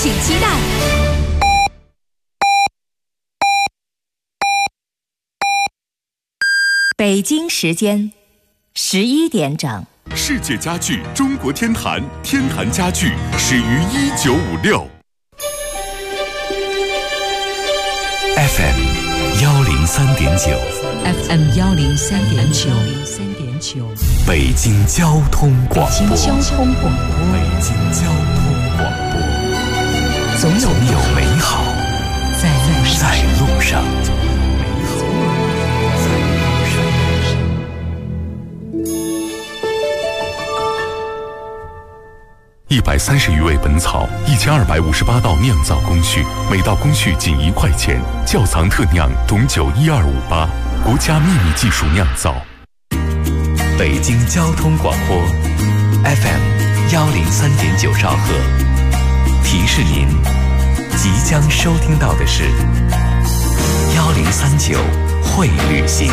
请期待。北京时间11点整。 世界家具中国天坛，天坛家具始于1956。FM 103.9 FM 103.9 北京交通广播。 北京交通广播。 北京交通广播。总有美好在路上。130余味本草，1258道酿造工序，每道工序仅1块钱。窖藏特酿董酒12588，国家秘密技术酿造。北京交通广播 FM 103.9兆赫，提示您即将收听到的是1039会旅行。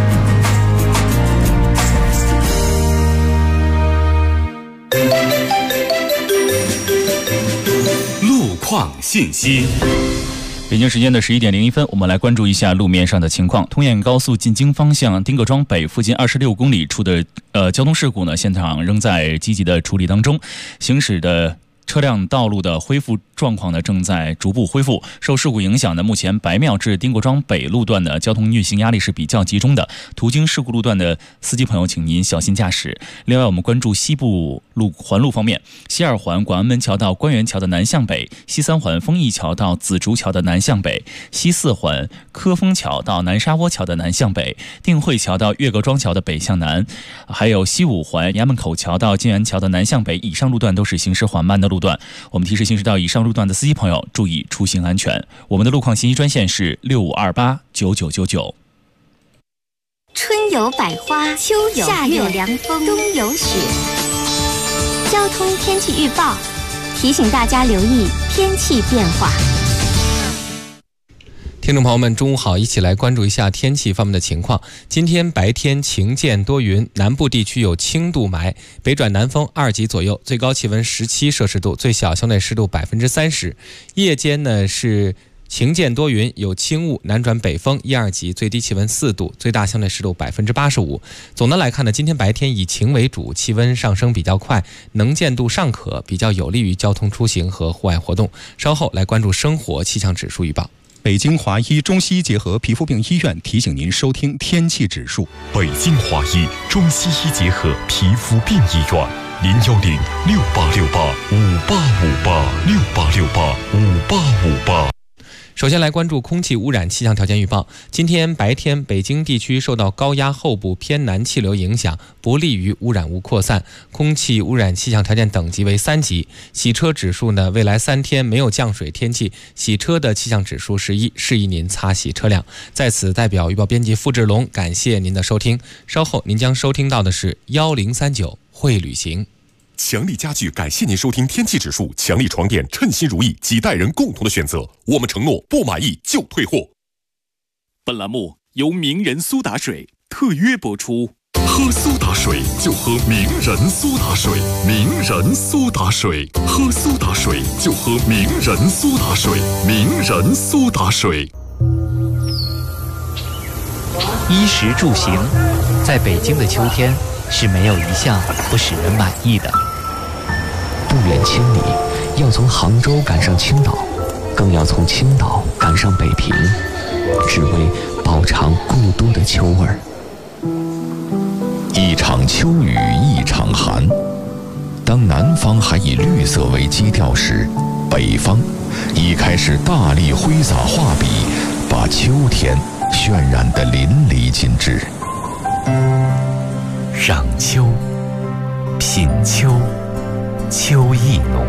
路况信息。 北京时间的11点01分，我们来关注一下路面上的情况。通燕高速进京方向丁各庄北附近26公里处的交通事故呢，现场仍在积极的处理当中，行驶的车辆道路的恢复状况呢正在逐步恢复。受事故影响呢，目前白庙至丁各庄北路段的交通运行压力是比较集中的，途经事故路段的司机朋友请您小心驾驶。另外我们关注西部环路方面，西2环广安门桥到官园桥的南向北，西3环丰益桥到紫竹桥的南向北，西4环科丰桥到南沙窝桥的南向北，定慧桥到岳各庄桥的北向南，还有西5环衙门口桥到金源桥的南向北，以上路段都是行驶缓慢的路段。我们提示行驶到以上路段的司机朋友注意出行安全。我们的路况信息专线是65289999。 春有百花，秋有夏有凉风，冬有雪。交通天气预报提醒大家留意天气变化。 听众朋友们，中午好，一起来关注一下天气方面的情况。今天白天晴间多云，南部地区有轻度霾，北转南风2级左右，最高气温17摄氏度，最小相对湿度30%。夜间呢是晴间多云，有轻雾，南转北风1、2级，最低气温4度，最大相对湿度85%。总的来看呢，今天白天以晴为主，气温上升比较快，能见度尚可，比较有利于交通出行和户外活动。稍后来关注生活气象指数预报。 北京华医中西医结合皮肤病医院提醒您收听天气指数。 北京华医中西医结合皮肤病医院，0106868585858，685858。 首先来关注空气污染气象条件预报。今天白天，北京地区受到高压后部偏南气流影响，不利于污染物扩散，空气污染气象条件等级为3级。洗车指数呢，未来3天没有降水天气，洗车的气象指数是1，示意您擦洗车辆。在此代表预报编辑付志龙感谢您的收听。稍后您将收听到的是1039会旅行。 强力家具感谢您收听天气指数，强力床垫称心如意，几代人共同的选择，我们承诺不满意就退货。本栏目由名人苏打水特约播出。喝苏打水就喝名人苏打水，名人苏打水，喝苏打水就喝名人苏打水，名人苏打水。 衣食住行，在北京的秋天是没有一项不使人满意的。 不远千里，要从杭州赶上青岛，更要从青岛赶上北平，只为饱尝故都的秋味儿。 一场秋雨一场寒，当南方还以绿色为基调时，北方已开始大力挥洒画笔，把秋天渲染得淋漓尽致。 赏秋，品秋，秋意浓。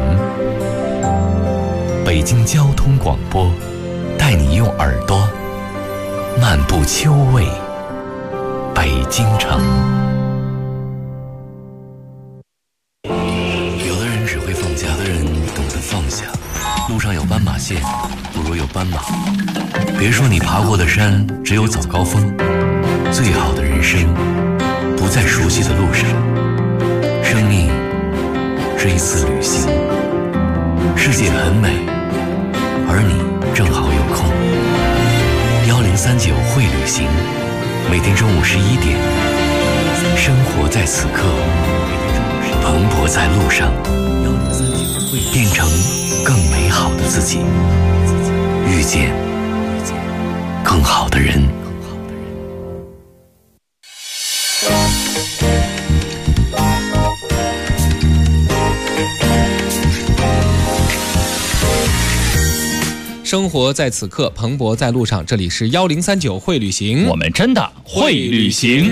北京交通广播带你用耳朵漫步秋味北京城。有的人只会放假，有的人懂得放下。路上有斑马线，不如有斑马。别说你爬过的山只有早高峰，最好的人生不在熟悉的路上。生命是一次旅行，世界很美， 旅行，每天中午11点，生活在此刻，蓬勃在路上，变成更美好的自己，遇见更好的人。 生活在此刻，蓬勃在路上。这里是1039会旅行， 我们真的会旅行。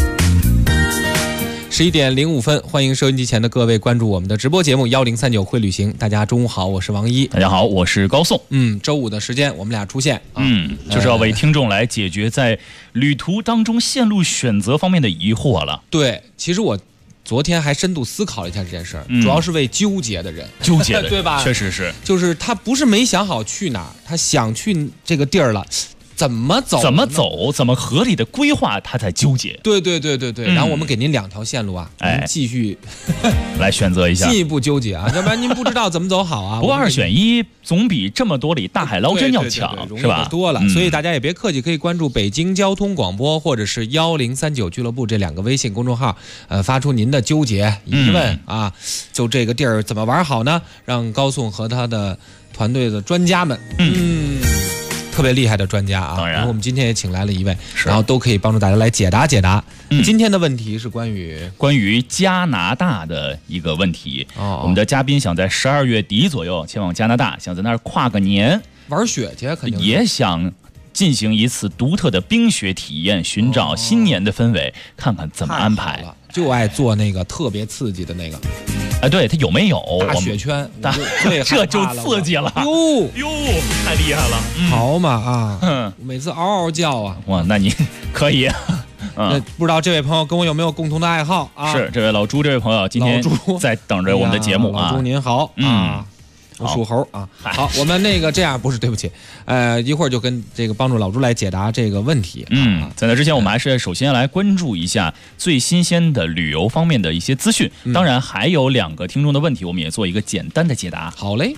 11点05分，欢迎收音机前的各位关注我们的直播节目1039会旅行。大家中午好，我是王一。 大家好，我是高颂。 周五的时间我们俩出现， 就是要为听众来解决在旅途当中线路选择方面的疑惑了。 对，其实我昨天还深度思考了一下这件事儿，主要是为纠结的人，对吧？ 确实是， 就是他不是没想好去哪儿，他想去这个地儿了，怎么走， 怎么合理的规划，他才纠结。 对。然后我们给您2条线路啊，您继续来选择一下， 进一步纠结啊，要不然您不知道怎么走好啊。 不过2选1总比这么多里大海捞针要强， 是吧？多了，所以大家也别客气，可以关注北京交通广播或者是1039俱乐部这2个微信公众号，发出您的纠结疑问啊，就这个地儿怎么玩好呢？让高颂和他的团队的专家们，特别厉害的专家啊，然后我们今天也请来了一位，然后都可以帮助大家来解答。今天的问题是关于加拿大的一个问题。我们的嘉宾想在12月底左右前往加拿大，想在那儿跨个年， 玩雪去，肯定也想进行一次独特的冰雪体验，寻找新年的氛围，看看怎么安排。 就爱做那个特别刺激的那个。 对，他有没有大雪圈？ 这就刺激了哟，太厉害了！ 好嘛啊，每次嗷嗷叫啊！ 哇，那你可以。 不知道这位朋友跟我有没有共同的爱好啊？ 是这位老朱，这位朋友今天在等着我们的节目啊。 老朱您好啊。属猴啊，好，我们这样不是，对不起，一会儿就跟这个帮助老朱来解答这个问题。 在那之前，我们还是首先来关注一下最新鲜的旅游方面的一些资讯。当然，还有2个听众的问题，我们也做一个简单的解答。 好嘞。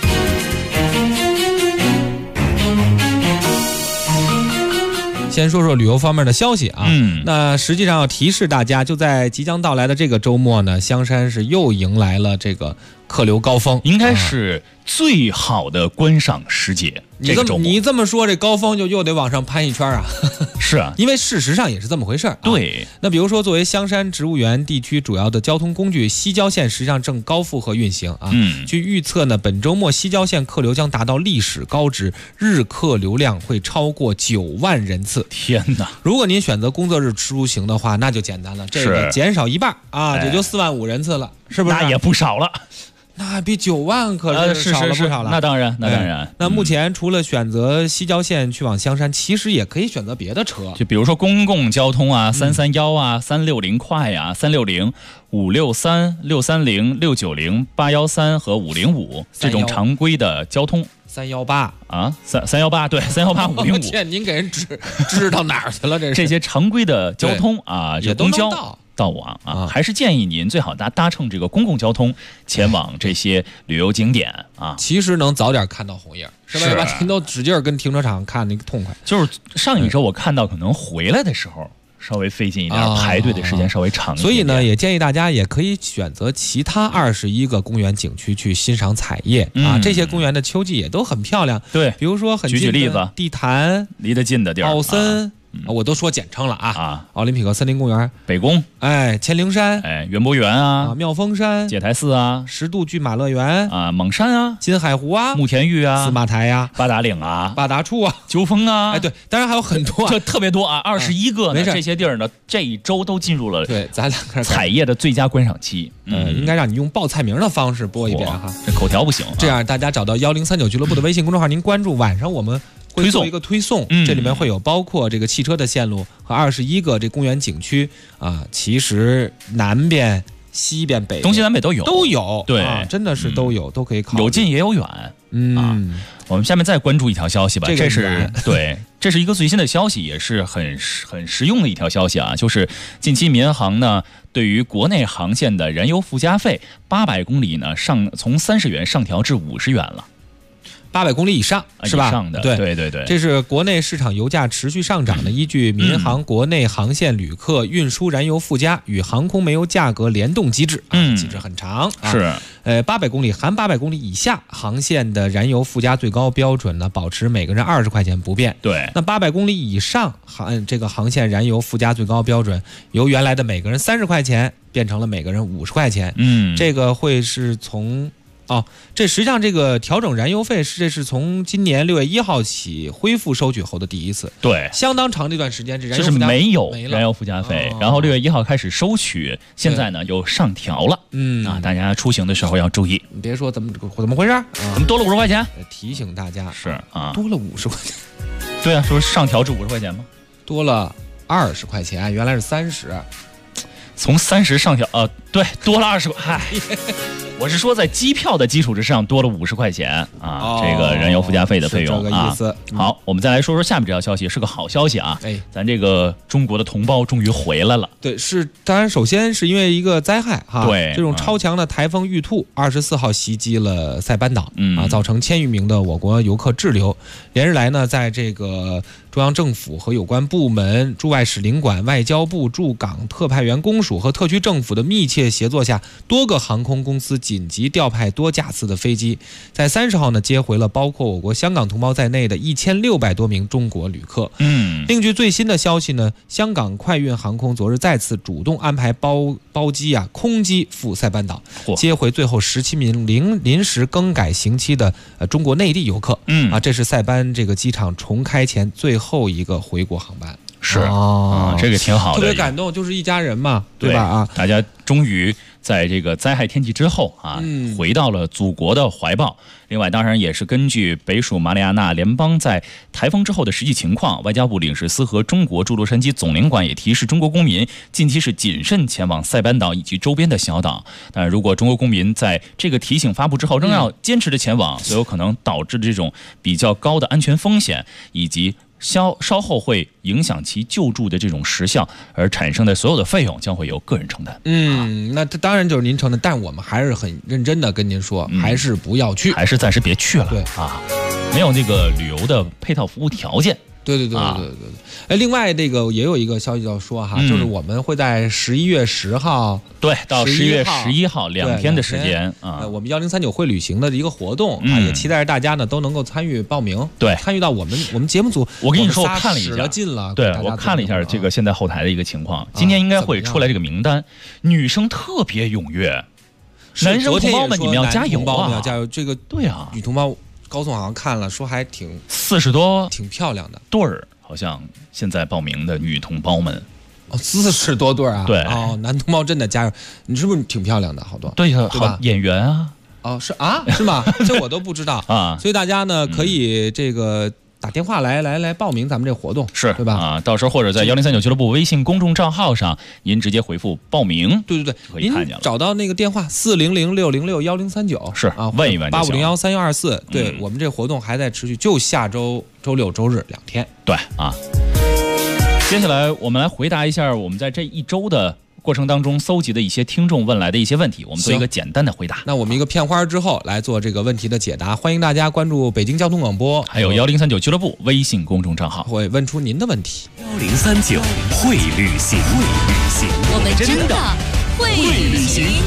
先说说旅游方面的消息啊，那实际上要提示大家，就在即将到来的这个周末呢，香山是又迎来了这个客流高峰， 应该是最好的观赏时节。 你这么说，这高峰就又得往上攀一圈啊。 是啊， 因为事实上也是这么回事。 对， 那比如说作为香山植物园地区主要的交通工具，西郊线实际上正高负荷运行啊。据预测呢，本周末西郊线客流将达到历史高值，日客流量会超过9万人次。 天哪！ 如果您选择工作日出行的话，那就简单了，这个减少1半啊，也就4万5人次了，是不是？ 那也不少了。 那比9万可是少了不少了。 那当然。 那目前除了选择西郊线去往香山，其实也可以选择别的车， 就比如说公共交通啊，331啊，360快啊，360、563、630、690、813和505这种常规的交通。 318 啊，318对，318、505。 天，您给人指到哪儿去了？ 这些常规的交通啊， 也公交到往啊，还是建议您最好搭乘这个公共交通前往这些旅游景点啊。 其实能早点看到红叶，是吧？您都使劲跟停车场看那个痛快。 就是上一周我看到可能回来的时候稍微费劲一点，排队的时间稍微长一点。 所以呢，也建议大家也可以选择其他21个公园景区去欣赏彩叶啊。这些公园的秋季也都很漂亮。 对， 比如说举例子， 地坛离得近的地儿， 奥森。我都说简称了啊！奥林匹克森林公园、 北宫、 千灵山、 园博园啊、 妙峰山、 戒台寺啊、 10渡骏马乐园啊、蒙山啊、 金海湖啊、 慕田峪啊、 司马台呀、 八达岭啊、 八达处啊、 鸠峰啊， 对，当然还有很多， 这特别多啊，21个呢，这些地儿呢，这一周都进入了咱俩彩叶的最佳观赏期。 应该让你用报菜名的方式播一遍哈， 这口条不行。 这样大家找到1039俱乐部的微信公众号，您关注，晚上我们会做一个推送，这里面会有包括这个汽车的线路和21个这公园景区啊，其实南边、西边、北边、 东西南北都有，对， 真的是都有，都可以考虑， 有近也有远。我们下面再关注一条消息吧，这是一个最新的消息，也是很实用的一条消息啊，就是近期民航呢对于国内航线的燃油附加费800公里呢从30元上调至50元了。 800公里以上，是吧？ 以上的， 对对对对， 这是国内市场油价持续上涨的依据民航国内航线旅客运输燃油附加与航空煤油价格联动机制，机制很长， 是 ，800公里含800公里以下航线的燃油附加最高标准呢，保持每个人20块钱不变。 对， 那800公里以上这个航线燃油附加最高标准，由原来的每个人30块钱变成了每个人50块钱。这个会是从。这实际上这个调整燃油费这是从今年6月1号起恢复收取后的第一次， 对， 相当长这段时间这就是没有燃油附加费，然后6月1号开始收取，现在呢又上调了，大家出行的时候要注意。 你别说怎么回事， 怎么多了50块钱？ 提醒大家是啊， 多了50块钱。 对啊，说上调至50块钱吗？ 多了20块钱，原来是30， 从30上调，对，多了20块。我是说，在机票的基础之上多了50块钱啊，这个燃油附加费的费用这个意思。 好，我们再来说说下面这条消息，是个好消息啊！咱这个中国的同胞终于回来了。 对，当然首先是因为一个灾害哈， 对， 这种超强的台风玉兔24号袭击了塞班岛，造成1000余名的我国游客滞留。连日来呢，在这个中央政府和有关部门、驻外使领馆、外交部驻港特派员公署和特区政府的密切协作下，多个航空公司紧急调派多架次的飞机，在30号呢接回了包括我国香港同胞在内的1600多名中国旅客。另据最新的消息呢，香港快运航空昨日再次主动安排包机空机赴塞班岛，接回最后17名临时更改行期的中国内地游客。这是塞班这个机场重开前最后一个回国航班。 是这个挺好的， 特别感动，就是一家人嘛，对吧？ 大家终于在这个灾害天气之后回到了祖国的怀抱。另外，当然也是根据北属马里亚纳联邦在台风之后的实际情况，外交部领事司和中国驻洛杉矶总领馆也提示中国公民近期是谨慎前往塞班岛以及周边的小岛。当然，如果中国公民在这个提醒发布之后仍要坚持的前往，就有可能导致这种比较高的安全风险，以及稍后会影响其救助的这种时效，而产生的所有的费用将会由个人承担。 那这当然就是您承担，但我们还是很认真的跟您说，还是不要去， 还是暂时别去了。 对没有那个旅游的配套服务条件。 对。另外这个也有一个消息要说哈，就是我们会在11月10号到11月11号2天的时间我们1039会旅行的一个活动也期待着大家呢都能够参与报名，参与到我们节目组。 我跟你说，我看了一下，对，我看了一下这个现在后台的一个情况，今天应该会出来这个名单，女生特别踊跃，男生同胞们你们要加油啊！ 加油！这个对啊， 女同胞高总好像看了，说还挺 40多， 挺漂亮的对儿。好像现在报名的女同胞们 40多对啊！ 对男同胞真的加油！你是不是挺漂亮的？好多对吧？演员啊， 是吗？这我都不知道所以大家呢可以这个打电话来报名咱们这活动， 是对吧？ 到时候或者在1039俱乐部微信公众账号上，您直接回复报名， 对， 可以看见了。 找到那个电话400-606-1039， 是问一问 850-3124。对，我们这活动还在持续，就下周周六周日2天。 对接下来我们来回答一下我们在这一周的过程当中搜集的一些听众问来的一些问题，我们做一个简单的回答。 那我们一个片花之后来做这个问题的解答，欢迎大家关注北京交通广播， 还有1039俱乐部微信公众账号， 会问出您的问题。 1039会旅行， 我们真的会旅行。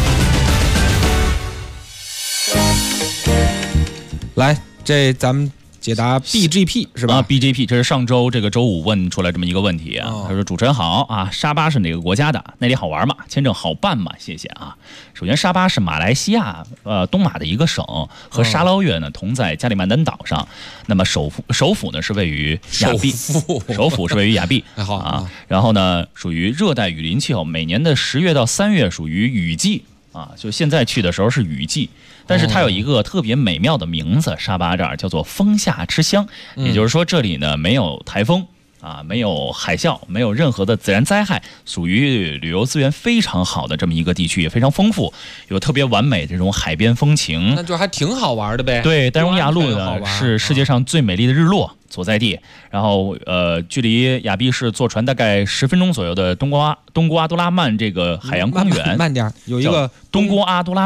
来，这咱们解答 BGP 是吧 ？BGP 这是上周这个周五问出来这么一个问题他说主持人好沙巴是哪个国家的？那里好玩吗？签证好办吗？谢谢首先，沙巴是马来西亚东马的一个省，和沙捞越呢同在加里曼丹岛上。那么首府呢是位于亚庇，首府是位于亚庇然后呢属于热带雨林气候，每年的10月到3月属于雨季就现在去的时候是雨季。但是它有一个特别美妙的名字，沙巴这儿叫做风夏之乡，也就是说这里呢没有台风没有海啸，没有任何的自然灾害，属于旅游资源非常好的这么一个地区，也非常丰富，有特别完美这种海边风情， 那就还挺好玩的呗。 对，丹绒亚路呢是世界上最美丽的日落所在地，然后距离亚庇市坐船大概10分钟左右的东姑阿多拉曼这个海洋公园， 慢点，有一个东姑阿多拉曼。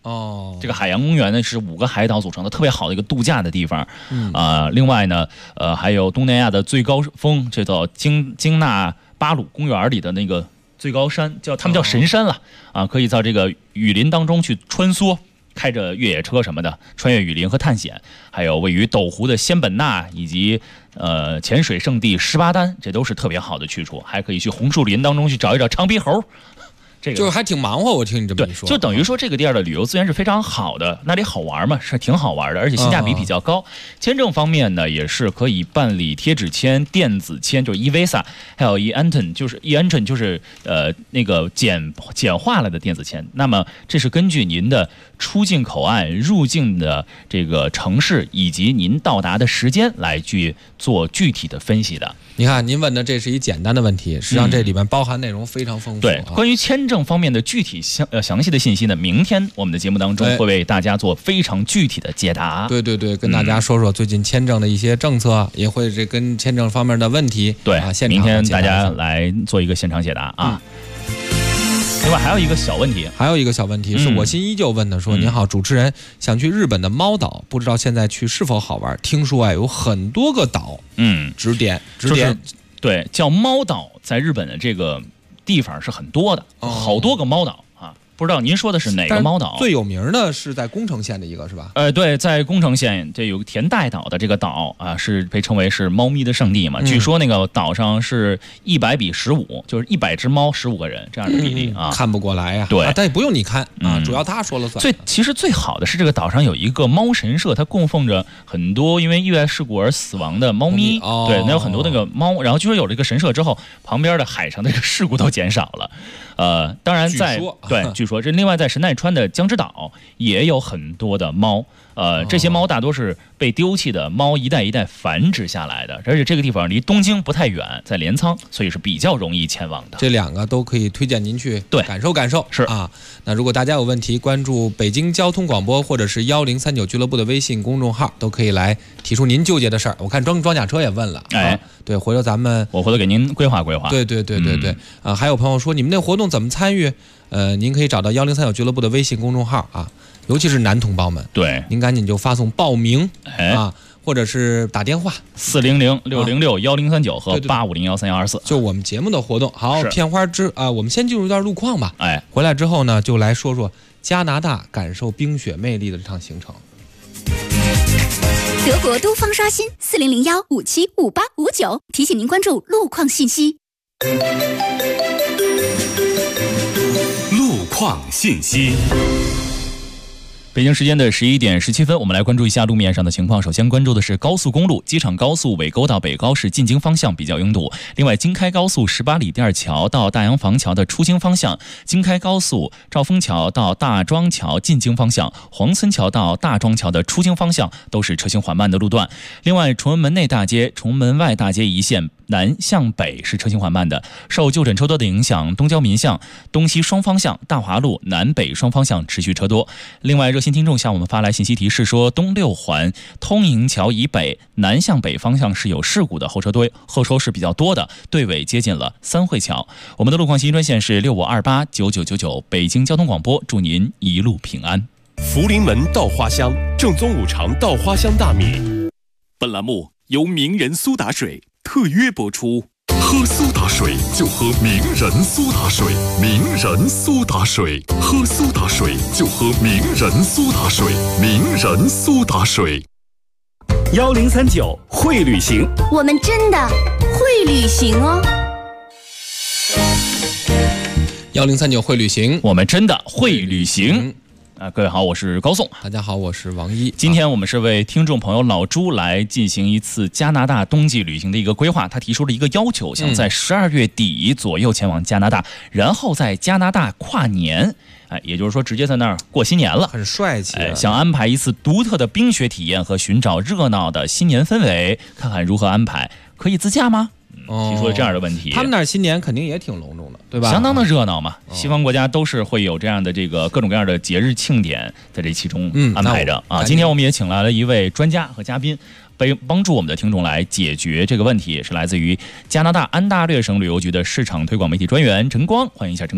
这个海洋公园呢是5个海岛组成的，特别好的一个度假的地方。另外呢，还有东南亚的最高峰，这叫京纳巴鲁公园里的那个最高山，他们叫神山了可以在这个雨林当中去穿梭。开着越野车什么的，穿越雨林和探险，还有位于斗湖的仙本那，以及潜水圣地施巴丹，这都是特别好的去处。还可以去红树林当中去找一找长鼻猴。这个就是还挺忙活，我听你这么一说， 就等于说这个地儿的旅游资源是非常好的，那里好玩嘛，是挺好玩的，而且性价比比较高。签证方面呢，也是可以办理贴纸签、电子签，就是 e-visa， 还有 e-entry， 就是e-entry就是那个简化了的电子签。那么这是根据您的出境口岸、入境的这个城市以及您到达的时间来去做具体的分析的。 你看，您问的这是一简单的问题，实际上这里面包含内容非常丰富。 对，关于签证方面的具体详细的信息呢，明天我们的节目当中会为大家做非常具体的解答。 对，跟大家说说最近签证的一些政策，也会这跟签证方面的问题。 对，明天大家来做一个现场解答啊。另外还有一个小问题，是我心依旧问的，说您好，主持人，想去日本的猫岛，不知道现在去是否好玩？听说有很多个岛，指点， 对，叫猫岛，在日本的这个地方是很多的，好多个猫岛啊。不知道您说的是哪个猫岛？ 最有名的是在宫城县的一个，是吧？ 对，在宫城县这有个田代岛的这个岛是被称为是猫咪的圣地嘛。据说那个岛上是100比15，就是100只猫15个人这样的比例看不过来呀。 对， 但也不用你看主要他说了算。 其实最好的是这个岛上有一个猫神社，它供奉着很多因为意外事故而死亡的猫咪。对，那有很多那个猫，然后据说有这个神社之后，旁边的海上的这个事故都减少了。当然据说这另外在神奈川的江之岛也有很多的猫，这些猫大多是被丢弃的猫，一代一代繁殖下来的，而且这个地方离东京不太远，在镰仓，所以是比较容易前往的。 这2个都可以推荐您去感受感受。 是那如果大家有问题，关注北京交通广播或者是1039俱乐部的微信公众号，都可以来提出您纠结的事儿。我看装甲车也问了，对，回头我回头给您规划规划。 对，还有朋友说你们那活动怎么参与？您可以找到1039俱乐部的微信公众号尤其是男同胞们， 对， 您赶紧就发送报名或者是打电话 400-606-1039和850-13124， 就我们节目的活动。好，片花我们先进入一段路况吧。回来之后呢，就来说说加拿大感受冰雪魅力的这趟行程。 德国东方刷新40015755859，提醒您关注路况信息。 路况信息。 北京时间的11点17分，我们来关注一下路面上的情况。首先关注的是高速公路机场高速尾沟到北高市进京方向比较拥堵。另外，京开高速18里店桥到大洋房桥的出京方向，京开高速兆丰桥到大庄桥进京方向，黄村桥到大庄桥的出京方向都是车行缓慢的路段。另外，崇文门内大街、崇文门外大街一线南向北是车行缓慢的，受就诊车多的影响，东交民巷东西双方向大华路南北双方向持续车多。另外，热心听众向我们发来信息提示说，东6环通营桥以北南向北方向是有事故的，后车是比较多的，队尾接近了三惠桥。我们的路况信息专线是65289999，北京交通广播，祝您一路平安。 福临门稻花香，正宗五常稻花香大米。本栏目由名人苏打水特约播出。喝苏打水就喝名人苏打水，名人苏打水，喝苏打水就喝名人苏打水，名人苏打水。 1039会旅行， 我们真的会旅行哦。 1039会旅行， 我们真的会旅行。各位好，我是高颂。 大家好，我是王一。 今天我们是为听众朋友老朱来进行一次加拿大冬季旅行的一个规划。他提出了一个要求，想在12月底左右前往加拿大，然后在加拿大跨年。也就是说直接在那儿过新年了， 很帅气。 想安排一次独特的冰雪体验和寻找热闹的新年氛围，看看如何安排。可以自驾吗？提出了这样的问题。 他们那儿新年肯定也挺隆重的，对吧？ 相当的热闹嘛。西方国家都是会有这样的这个各种各样的节日庆典在这其中安排着今天我们也请来了一位专家和嘉宾，帮助我们的听众来解决这个问题，是来自于加拿大安大略省旅游局的市场推广媒体专员陈光。欢迎一下陈光。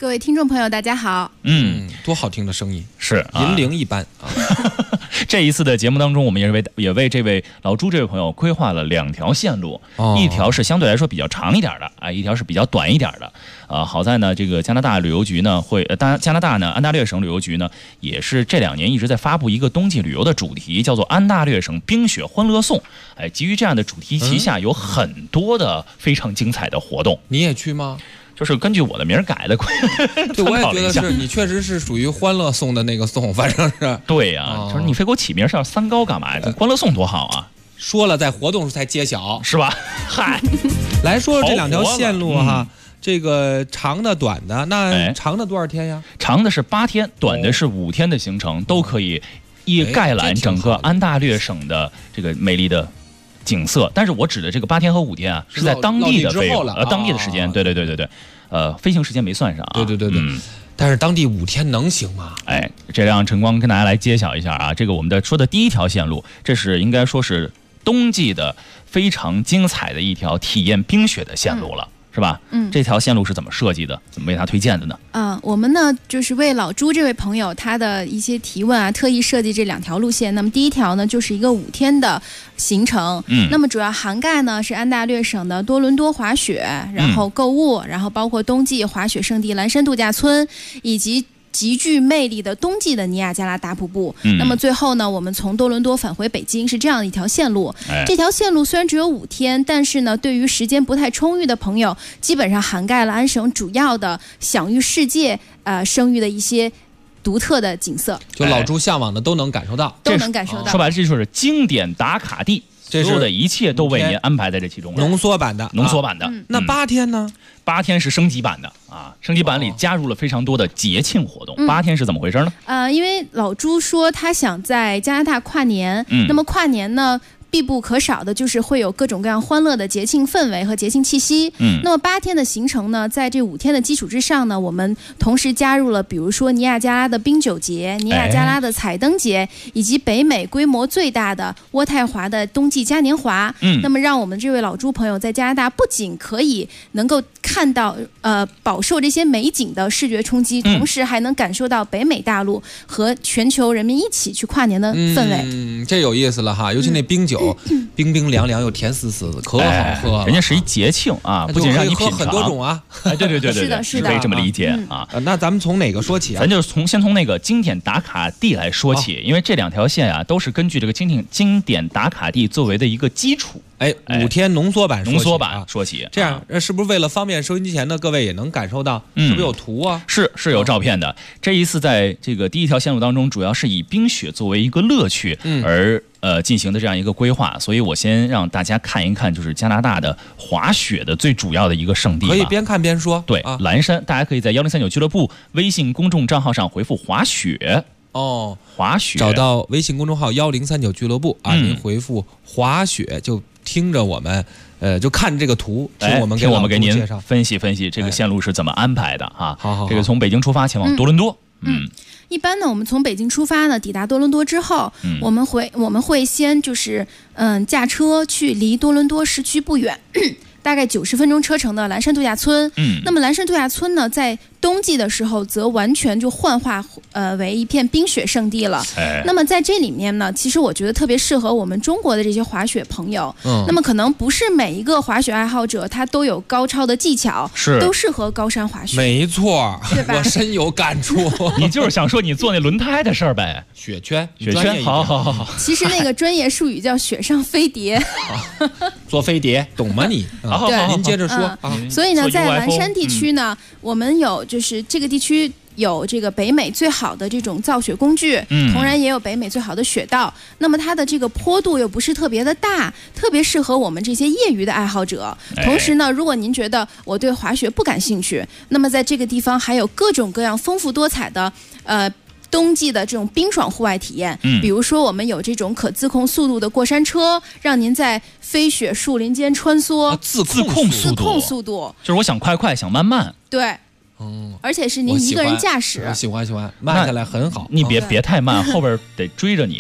各位听众朋友，大家好。 多好听的声音， 是银铃一般啊。 这一次的节目当中，我们也为这位老朱这位朋友规划了2条线路，一条是相对来说比较长一点的啊，一条是比较短一点的。好在呢，这个加拿大旅游局呢加拿大呢安大略省旅游局呢也是这2年一直在发布一个冬季旅游的主题，叫做安大略省冰雪欢乐颂。基于这样的主题旗下有很多的非常精彩的活动。 你也去吗？ 就是根据我的名儿改的， 对，我也觉得是你确实是属于欢乐颂的那个颂，反正是。 对呀，就是你非给我起名叫3高干嘛呀？欢乐颂多好啊！ 说了，在活动时才揭晓， 是吧？嗨， 来说说这2条线路哈。这个长的、短的，那长的多少天呀？ 长的是8天，短的是5天的行程，都可以一概览整个安大略省的这个美丽的景色。但是我指的这个8天和5天啊，是在当地的费用当地的时间。对，飞行时间没算上啊。 对。但是当地5天能行吗？ 这让晨光跟大家来揭晓一下啊。这个我们说的第1条线路，这是应该说是冬季的非常精彩的一条体验冰雪的线路了。是吧？这条线路是怎么设计的？怎么为他推荐的呢？ 我们呢就是为老朱这位朋友他的一些提问啊，特意设计这2条路线。那么第1条呢，就是一个5天的行程。那么主要涵盖呢是安大略省的多伦多滑雪，然后购物，然后包括冬季滑雪胜地蓝山度假村，以及极具魅力的冬季的尼亚加拉大瀑布。那么最后呢，我们从多伦多返回北京，是这样的一条线路。这条线路虽然只有5天，但是呢，对于时间不太充裕的朋友，基本上涵盖了安省主要的享誉世界声誉的一些独特的景色。 就老朱向往的都能感受到， 都能感受到。 说白了，这就是经典打卡地。所有的一切都为您安排在这其中了， 浓缩版的。那8天呢 ？8天是升级版的啊，升级版里加入了非常多的节庆活动。8天是怎么回事呢？ 因为老朱说他想在加拿大跨年，那么跨年呢，必不可少的就是会有各种各样欢乐的节庆氛围和节庆气息。那么8天的行程呢，在这5天的基础之上呢，我们同时加入了比如说尼亚加拉的冰酒节、尼亚加拉的彩灯节，以及北美规模最大的渥太华的冬季嘉年华。那么让我们这位老朱朋友在加拿大不仅可以能够看到饱受这些美景的视觉冲击，同时还能感受到北美大陆和全球人民一起去跨年的氛围。 这有意思了哈，尤其那冰酒。冰冰凉凉又甜丝丝的，可好喝了。 人家是一节庆啊，不仅让你品尝很多种啊。 对， 是的， 可以这么理解啊。 那咱们从哪个说起啊？ 咱就先从那个经典打卡地来说起，因为这2条线啊都是根据这个经典打卡地作为的一个基础。 5天浓缩版说起， 这样是不是为了方便收音机前的各位也能感受到？是不是有图啊？ 是有照片的。这一次在这个第1条线路当中，主要是以冰雪作为一个乐趣而进行的这样一个规划，所以我先让大家看一看，就是加拿大的滑雪的最主要的一个圣地。 可以边看边说。 对，蓝山，大家可以在1039俱乐部微信公众账号上回复滑雪。滑雪， 找到微信公众号1039俱乐部啊，您回复滑雪就听着我们，就看这个图，听我们给您分析这个线路是怎么安排的哈。 好， 这个从北京出发前往多伦多。 一般呢，我们从北京出发呢，抵达多伦多之后，我们会先就是驾车去离多伦多市区不远。大概90分钟车程的蓝山度假村。那么蓝山度假村呢，在冬季的时候则完全就幻化为一片冰雪圣地了。那么在这里面呢，其实我觉得特别适合我们中国的这些滑雪朋友。那么可能不是每一个滑雪爱好者他都有高超的技巧，都适合高山滑雪。 没错，我深有感触。 你就是想说你做那轮胎的事儿呗？ 雪圈， 好。 其实那个专业术语叫雪上飞碟。 做飞碟，懂吗你？ 好， 您接着说。 所以呢，在蓝山地区呢，我们有就是这个地区有这个北美最好的这种造雪工具，同然也有北美最好的雪道。那么它的这个坡度又不是特别的大，特别适合我们这些业余的爱好者。同时呢，如果您觉得我对滑雪不感兴趣，那么在这个地方还有各种各样丰富多彩的冬季的这种冰爽户外体验，比如说我们有这种可自控速度的过山车，让您在飞雪树林间穿梭。 自控速度， 就是我想快，想慢。 对，而且是您一个人驾驶。 喜欢，慢下来很好。 你别太慢，后边得追着你。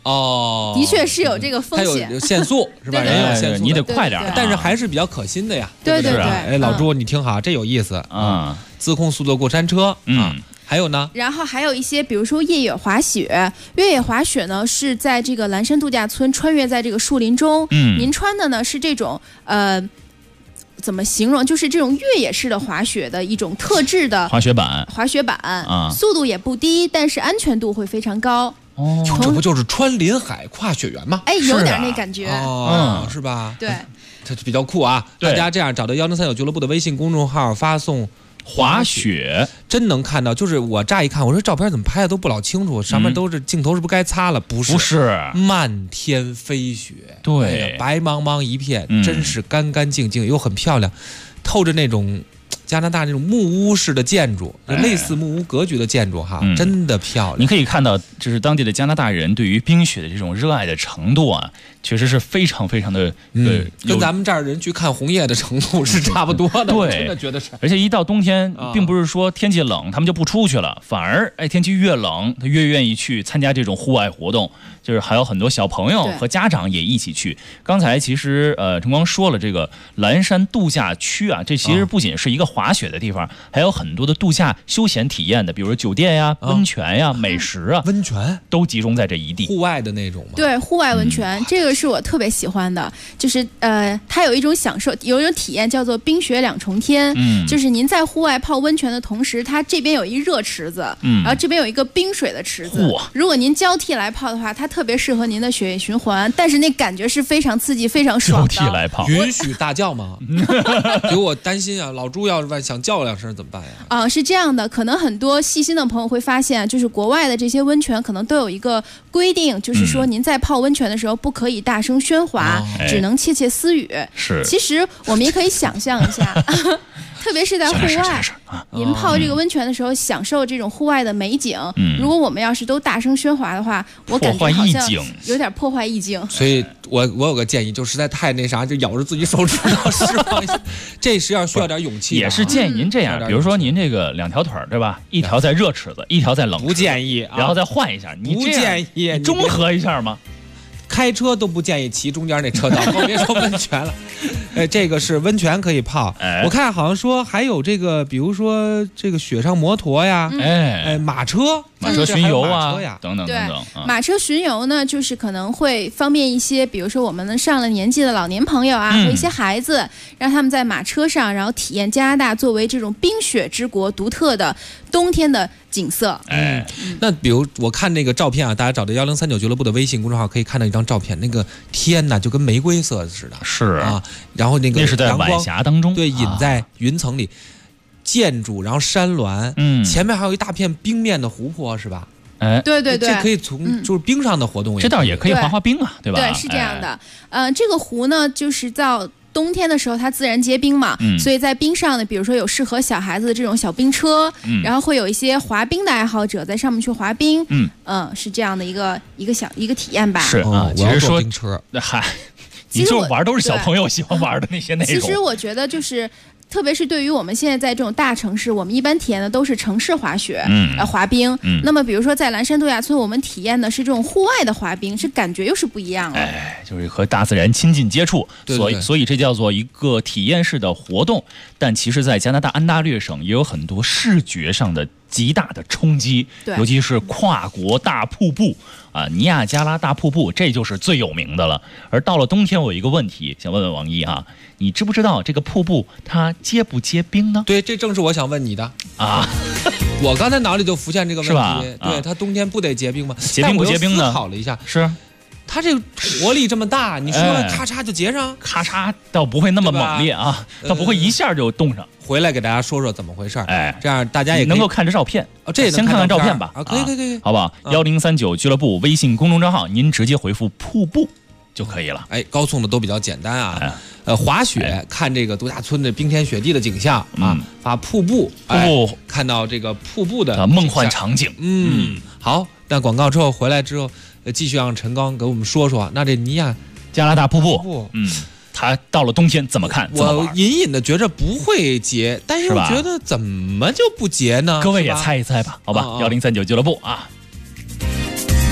哦， 的确是有这个风险， 它有限速是吧？人有限速， 你得快点， 但是还是比较可心的呀。 对对对， 哎，老朱你听好，这有意思啊！自控速度过山车，还有呢？ 然后还有一些，比如说越野滑雪。越野滑雪呢是在这个蓝山度假村穿越在这个树林中，您穿的呢是这种怎么形容？就是这种越野式的滑雪的一种特制的滑雪板， 速度也不低，但是安全度会非常高。 哦，这不就是穿林海跨雪原吗？ 哎，有点那感觉， 是吧？ 对， 这比较酷啊！大家这样找到1039俱乐部的微信公众号，发送滑雪， 真能看到。就是我乍一看，我说照片怎么拍的都不老清楚，上面都是镜头，是不是该擦了？不是，漫天飞雪， 对， 白茫茫一片，真是干干净净又很漂亮，透着那种加拿大那种木屋式的建筑，类似木屋格局的建筑哈，真的漂亮。 你可以看到，就是当地的加拿大人对于冰雪的这种热爱的程度啊，确实是非常非常的， 跟咱们这儿人去看红叶的程度是差不多的。 对， 真的觉得是。 而且一到冬天，并不是说天气冷他们就不出去了，反而天气越冷，他越愿意去参加这种户外活动。就是还有很多小朋友和家长也一起去。刚才其实陈光说了，这个蓝山度假区啊，这其实不仅是一个滑雪的地方，还有很多的度假休闲体验的，比如说酒店呀、温泉呀、美食啊， 温泉都集中在这一地。 户外的那种吗？ 对，户外温泉，这个是我特别喜欢的，就是它有一种享受，有一种体验叫做冰雪两重天。就是您在户外泡温泉的同时，它这边有一热池子，然后这边有一个冰水的池子。如果您交替来泡的话，它特别适合您的血液循环，但是那感觉是非常刺激、非常爽的。 交替来泡， 允许大叫吗？给我担心啊，老朱要是想叫两声怎么办呀？ 是这样的，可能很多细心的朋友会发现，就是国外的这些温泉可能都有一个规定，就是说您在泡温泉的时候不可以大声喧哗，只能窃窃私语。 是， 其实我们也可以想象一下。特别是在户外，您泡这个温泉的时候，享受这种户外的美景。如果我们要是都大声喧哗的话，我感觉好像有点破坏意境。 所以我有个建议，就实在太那啥，就咬着自己手指头释放一下。这是要需要点勇气。 也是建议您这样，比如说您这个2条腿对吧？一条在热池子，一条在冷池子。 不建议， 然后再换一下。你不建议， 中和一下吗？ 开车都不建议骑中间那车道，更别说温泉了。这个是温泉可以泡。我看好像说还有这个，比如说这个雪上摩托呀，马车巡游啊，等等等等。 马车巡游呢，就是可能会方便一些，比如说我们上了年纪的老年朋友啊，和一些孩子，让他们在马车上，然后体验加拿大作为这种冰雪之国独特的冬天的景色。 那比如我看那个照片啊，大家找到1039俱乐部的微信公众号可以看到一张照片，那个天呐就跟玫瑰色似的。 是啊，然后那是在晚霞当中， 对，隐在云层里，建筑，然后山峦，前面还有一大片冰面的湖泊，是吧？ 对， 这可以从就是冰上的活动， 这倒也可以滑冰啊，对吧？ 对，是这样的。这个湖呢，就是到冬天的时候它自然结冰嘛，所以在冰上呢，比如说有适合小孩子的这种小冰车，然后会有一些滑冰的爱好者在上面去滑冰，是这样的一个体验吧。 是啊， 其实说冰车， 你就玩都是小朋友喜欢玩的那些内容。 其实我觉得就是。特别是对于我们现在在这种大城市，我们一般体验的都是城市滑雪，滑冰。那么比如说在蓝山度假村，我们体验的是这种户外的滑冰，是感觉又是不一样的。 就是和大自然亲近接触，所以这叫做一个体验式的活动。但其实，在加拿大安大略省也有很多视觉上的极大的冲击，尤其是跨国大瀑布啊，尼亚加拉大瀑布，这就是最有名的了。而到了冬天，我有一个问题想问问王一哈，你知不知道这个瀑布它结不结冰呢？ 对，这正是我想问你的啊。我刚才脑里就浮现这个问题， 是吧？ 对，它冬天不得结冰吗？ 结冰不结冰呢？ 思考了一下， 是。 它这个活力这么大，你说咔嚓就结上， 咔嚓倒不会那么猛烈啊，倒不会一下就冻上。 回来给大家说说怎么回事，这样大家也能够看着照片。 这先看看照片吧。 可以， 好不好？1039俱乐部微信公众账号，您直接回复瀑布就可以了。 高送的都比较简单啊。滑雪看这个度假村的冰天雪地的景象啊，发瀑布，看到这个瀑布的梦幻场景。 好，那广告之后回来之后。继续让陈刚给我们说说，那这尼亚加拿大瀑布，它到了冬天怎么看？ 我隐隐的觉着不会结，但是我觉得怎么就不结呢？ 各位也猜一猜吧，好吧？1039俱乐部啊。 立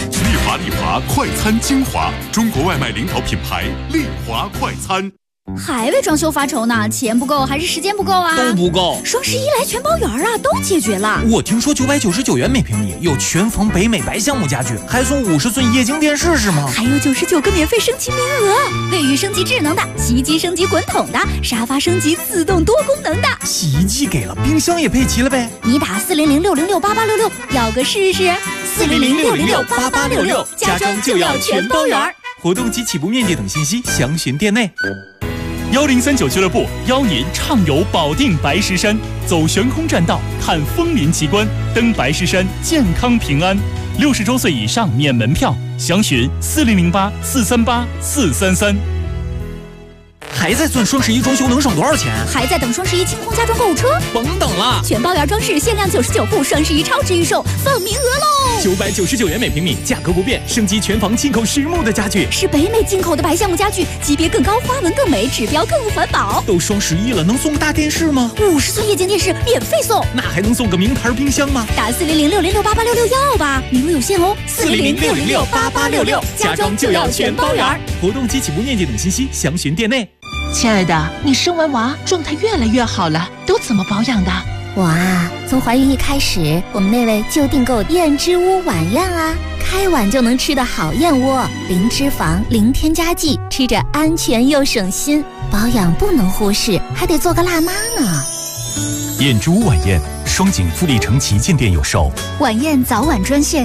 华丽华快餐精华，中国外卖领导品牌丽华快餐。 还为装修发愁呢？钱不够还是时间不够啊？ 都不够。 双11来全包圆啊，都解决了。 我听说999元每平米有全缝北美白橡木家具，还送50寸液晶电视是吗？ 还有99个免费升级名额，卫浴升级智能的，洗衣机升级滚筒的，沙发升级自动多功能的。 洗衣机给了，冰箱也配齐了呗？ 你打400-606-8866，要个试试。400-606-8866，家装就要全包圆。 活动及起步面积等信息详询店内。 1039俱乐部邀您畅游保定白石山，走悬空栈道，看枫林奇观，登白石山，健康平安。60周岁以上免门票，详询4008-438-433。 还在算双11装修能省多少钱？ 还在等双11清空家装购物车？ 甭等了， 全包圆装饰限量99户，双11超值预售，放名额喽 ！999元每平米，价格不变，升级全房进口实木的家具， 是北美进口的白橡木家具，级别更高，花纹更美，指标更环保。 都双11了，能送个大电视吗 ？50寸液晶电视免费送， 那还能送个名牌冰箱吗？ 打400-606-8866要吧，名额有限哦。 400-606-8866，家装就要全包圆。活动及起步面积等信息详询店内。 亲爱的，你生完娃状态越来越好了，都怎么保养的？ 我啊，从怀孕一开始，我们那位就订购燕之屋晚宴啊，开碗就能吃的好燕窝，零脂肪，零添加剂，吃着安全又省心。保养不能忽视，还得做个辣妈呢。 燕之屋晚宴，双井富力城旗舰店有售。 晚宴早晚专线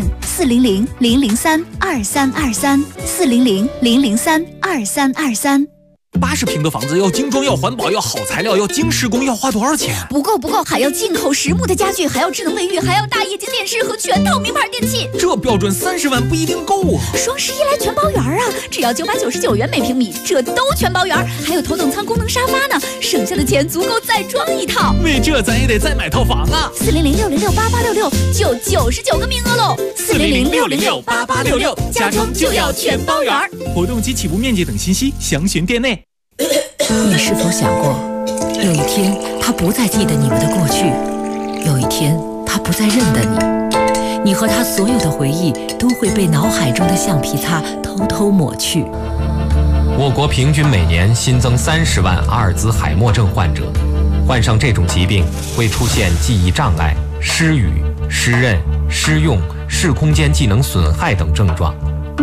400-003-2323，400-003-2323。 80平的房子要精装，要环保，要好材料，要精施工，要花多少钱？ 不够，还要进口实木的家具，还要智能卫浴，还要大液晶电视和全套名牌电器。 这标准30万不一定够啊！ 双11来全包圆啊，只要999元每平米，这都全包圆，还有头等舱功能沙发呢，省下的钱足够再装一套。 为这咱也得再买套房啊 ！400-606-8866，就99个名额喽！400-606-8866，家装就要全包圆。 活动及起步面积等信息详询店内。 你是否想过，有一天他不再记得你们的过去，有一天他不再认得你，你和他所有的回忆都会被脑海中的橡皮擦偷偷抹去。 我国平均每年新增30万阿尔兹海默症患者，患上这种疾病会出现记忆障碍、失语、失认、失用、视空间技能损害等症状。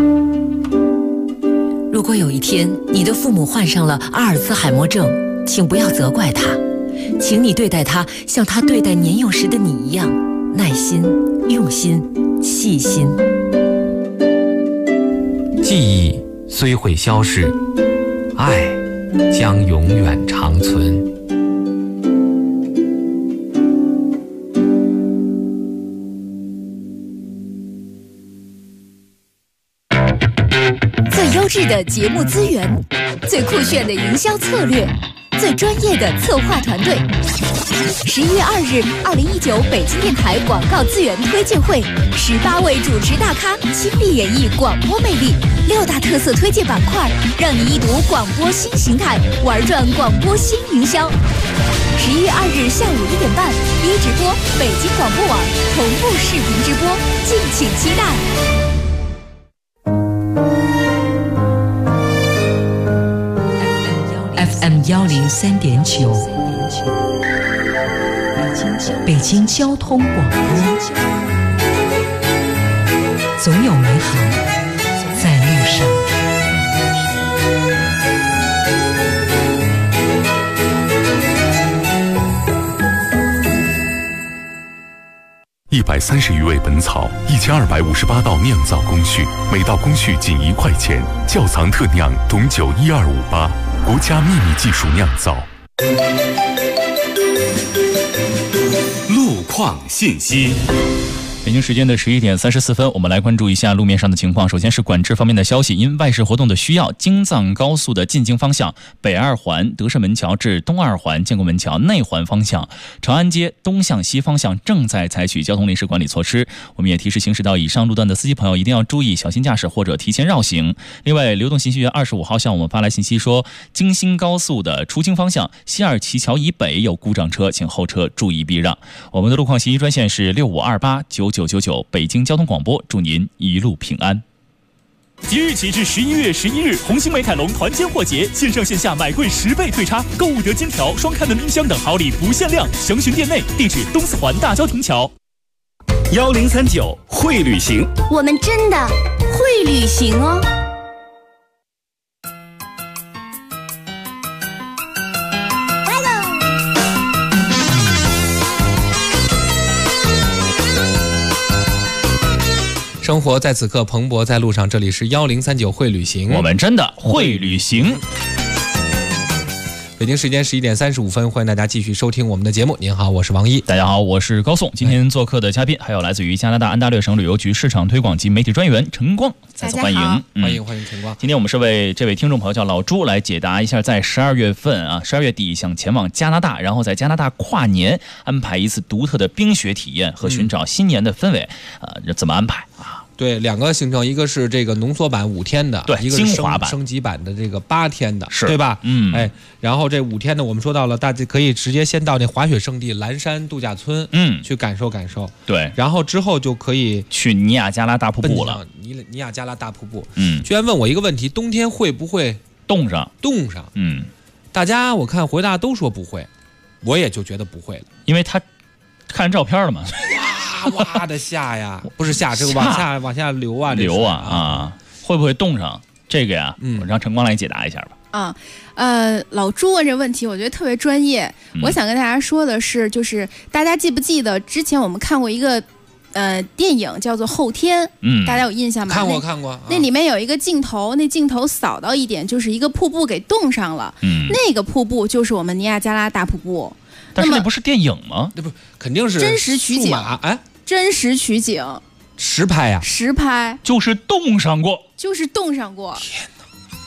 如果有一天你的父母患上了阿尔兹海默症，请不要责怪他，请你对待他像他对待年幼时的你一样，耐心、用心、细心。 记忆虽会消逝，爱将永远长存。 优质的节目资源，最酷炫的营销策略，最专业的策划团队。11月2日，2019北京电台广告资源推荐会，18位主持大咖倾力演绎广播魅力，6大特色推荐板块，让你一睹广播新形态，玩转广播新营销。11月2日下午1点半，一直播北京广播网同步视频直播，敬请期待。 FM103.9，北京交通广播，总有美好在路上。 130余味本草，1258道酿造工序，每道工序仅1块钱。窖藏特酿董酒12588，国家秘密技术酿造。 路况信息。 北京时间的11点34分，我们来关注一下路面上的情况。首先是管制方面的消息，因外事活动的需要，京藏高速的进京方向北2环德胜门桥至东2环建国门桥内环方向，长安街东向西方向正在采取交通临时管理措施。我们也提示行驶到以上路段的司机朋友一定要注意小心驾驶或者提前绕行。另外，流动信息源25号向我们发来信息说，京新高速的出京方向西二旗桥以北有故障车，请后车注意避让。我们的路况信息专线是65289999，北京交通广播，祝您一路平安。 即日起至11月11日，红星美凯龙团建货节，线上线下买贵10倍退差，购物得金条、双开门冰箱等好礼不限量，详询店内，地址东四环大郊亭桥。 1039会旅行， 我们真的会旅行哦。 生活在此刻，蓬勃在路上。这里是1039会旅行， 我们真的会旅行。 北京时间11点35分，欢迎大家继续收听我们的节目。您好，我是王一。 大家好，我是高颂。今天做客的嘉宾还有来自于加拿大安大略省旅游局市场推广及媒体专员陈光，再次欢迎， 欢迎陈光。 今天我们是为这位听众朋友叫老朱来解答一下，在12月份啊，12月底想前往加拿大，然后在加拿大跨年，安排一次独特的冰雪体验和寻找新年的氛围，怎么安排啊？ 对，2个行程，一个是这个浓缩版5天的， 对， 一个是精华版升级版的这个8天的， 是对吧？然后这5天呢，我们说到了，大家可以直接先到那滑雪胜地蓝山度假村，去感受感受。 对， 然后之后就可以去尼亚加拉大瀑布了。 尼亚加拉大瀑布，居然问我一个问题：冬天会不会冻上？ 大家我看回答都说不会，我也就觉得不会了， 因为他看照片了嘛。 哇的下呀，不是下，这个往下流啊， 会不会冻上？这个呀，我让陈光来解答一下吧。 老朱问这问题，我觉得特别专业。我想跟大家说的是，就是大家记不记得之前我们看过一个电影叫做《后天》，大家有印象吗？ 看过。 那里面有一个镜头，那镜头扫到一点，就是一个瀑布给冻上了。那个瀑布就是我们尼亚加拉大瀑布。 但是那不是电影吗？ 那不肯定是真实取景，真实取景， 实拍呀， 实拍， 就是冻上过， 天哪！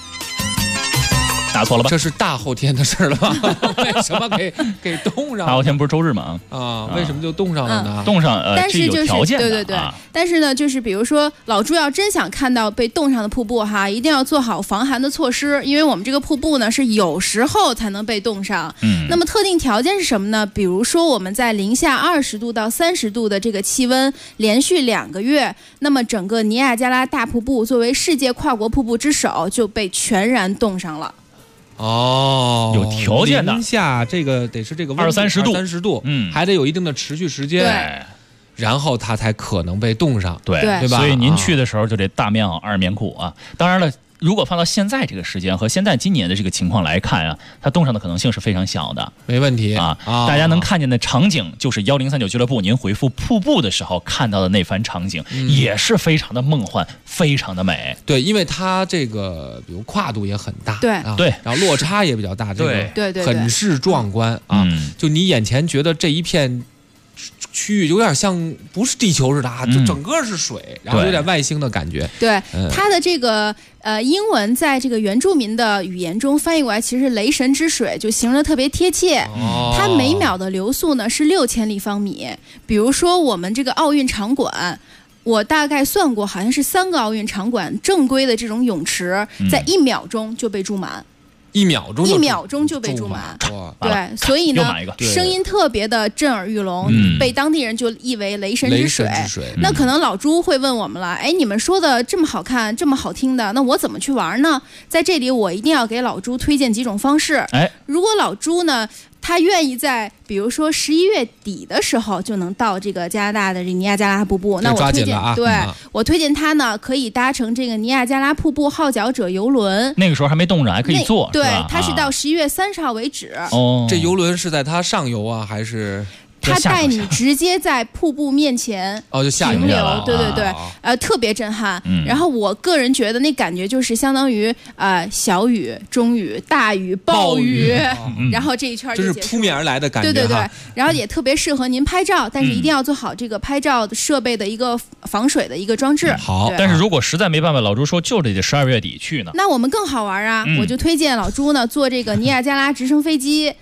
答错了吧？ 这是大后天的事了吧？为什么给冻上？ 大后天不是周日吗？ 为什么就冻上了呢？ 冻上但是就是有条件的， 对。但是呢，就是比如说老朱要真想看到被冻上的瀑布哈，一定要做好防寒的措施，因为我们这个瀑布呢是有时候才能被冻上。那么特定条件是什么呢？比如说我们在零下20度到30度的这个气温连续2个月，那么整个尼亚加拉大瀑布作为世界跨国瀑布之首就被全然冻上了。 有条件的， 零下这个得是这个 20-30 度，还得有一定的持续时间， 对， 然后它才可能被冻上， 对吧？ 所以您去的时候就得大棉袄2棉裤啊。当然了，如果放到现在这个时间和现在今年的这个情况来看啊，它冻上的可能性是非常小的， 没问题啊。大家能看见的场景就是1039俱乐部您回复瀑布的时候看到的那番场景，也是非常的梦幻，非常的美。 对，因为它这个比如跨度也很大， 对， 然后落差也比较大， 对， 很是壮观啊。就你眼前觉得这一片区域有点像不是地球似的啊，就整个是水，然后有点外星的感觉。 对，它的这个英文在这个原住民的语言中翻译过来，其实雷神之水就形容的特别贴切。它每秒的流速呢是6000立方米。比如说我们这个奥运场馆，我大概算过，好像是3个奥运场馆正规的这种泳池，在1秒钟就被注满。 1秒钟就被注满，对，所以呢，声音特别的震耳欲聋，被当地人就译为雷神之水。那可能老朱会问我们了，你们说的这么好看，这么好听的，那我怎么去玩呢？在这里，我一定要给老朱推荐几种方式。如果老朱呢，他愿意在比如说11月底的时候就能到这个加拿大的这尼亚加拉瀑布，那我推荐我推荐他呢可以搭乘这个尼亚加拉瀑布号角者游轮， 那个时候还没冻着，还可以坐。 对，它是到11月30号为止。 这游轮是在它上游啊，还是？ 他带你直接在瀑布面前就停留，对，特别震撼。然后我个人觉得那感觉就是相当于小雨、中雨、大雨、暴雨，然后这一圈就是扑面而来的感觉。 对，然后也特别适合您拍照，但是一定要做好这个拍照设备的一个防水的一个装置。 好，但是如果实在没办法，老朱说就得12月底去呢， 那我们更好玩啊！我就推荐老朱呢坐这个尼亚加拉直升飞机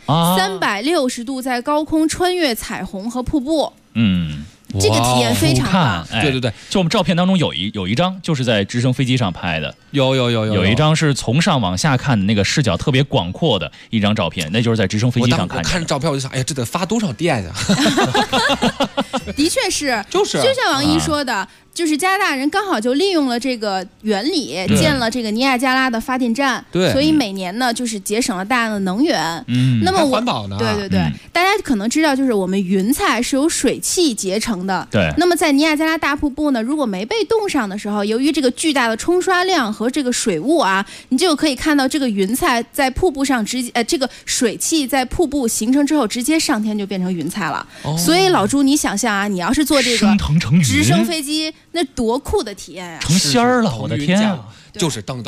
，360度在高空穿越彩虹和瀑布，这个体验非常棒。 对， 就我们照片当中有一张就是在直升飞机上拍的， 有一张是从上往下看的那个视角特别广阔的一张照片，那就是在直升飞机上看。 我看照片我就想，哎呀，这得发多少电呀？ 的确是， 就是就像王一说的， 就是加拿大人刚好就利用了这个原理，建了这个尼亚加拉的发电站，所以每年呢就是节省了大量的能源。那么环保呢？ 对，大家可能知道，就是我们云彩是由水汽结成的。 对。 那么在尼亚加拉大瀑布呢，如果没被冻上的时候，由于这个巨大的冲刷量和这个水雾啊，你就可以看到这个云彩在瀑布上这个水汽在瀑布形成之后，直接上天就变成云彩了。所以老朱，你想象啊，你要是坐这个直升飞机。那多酷的体验啊！ 成仙儿了，我的天啊！ 就是噔，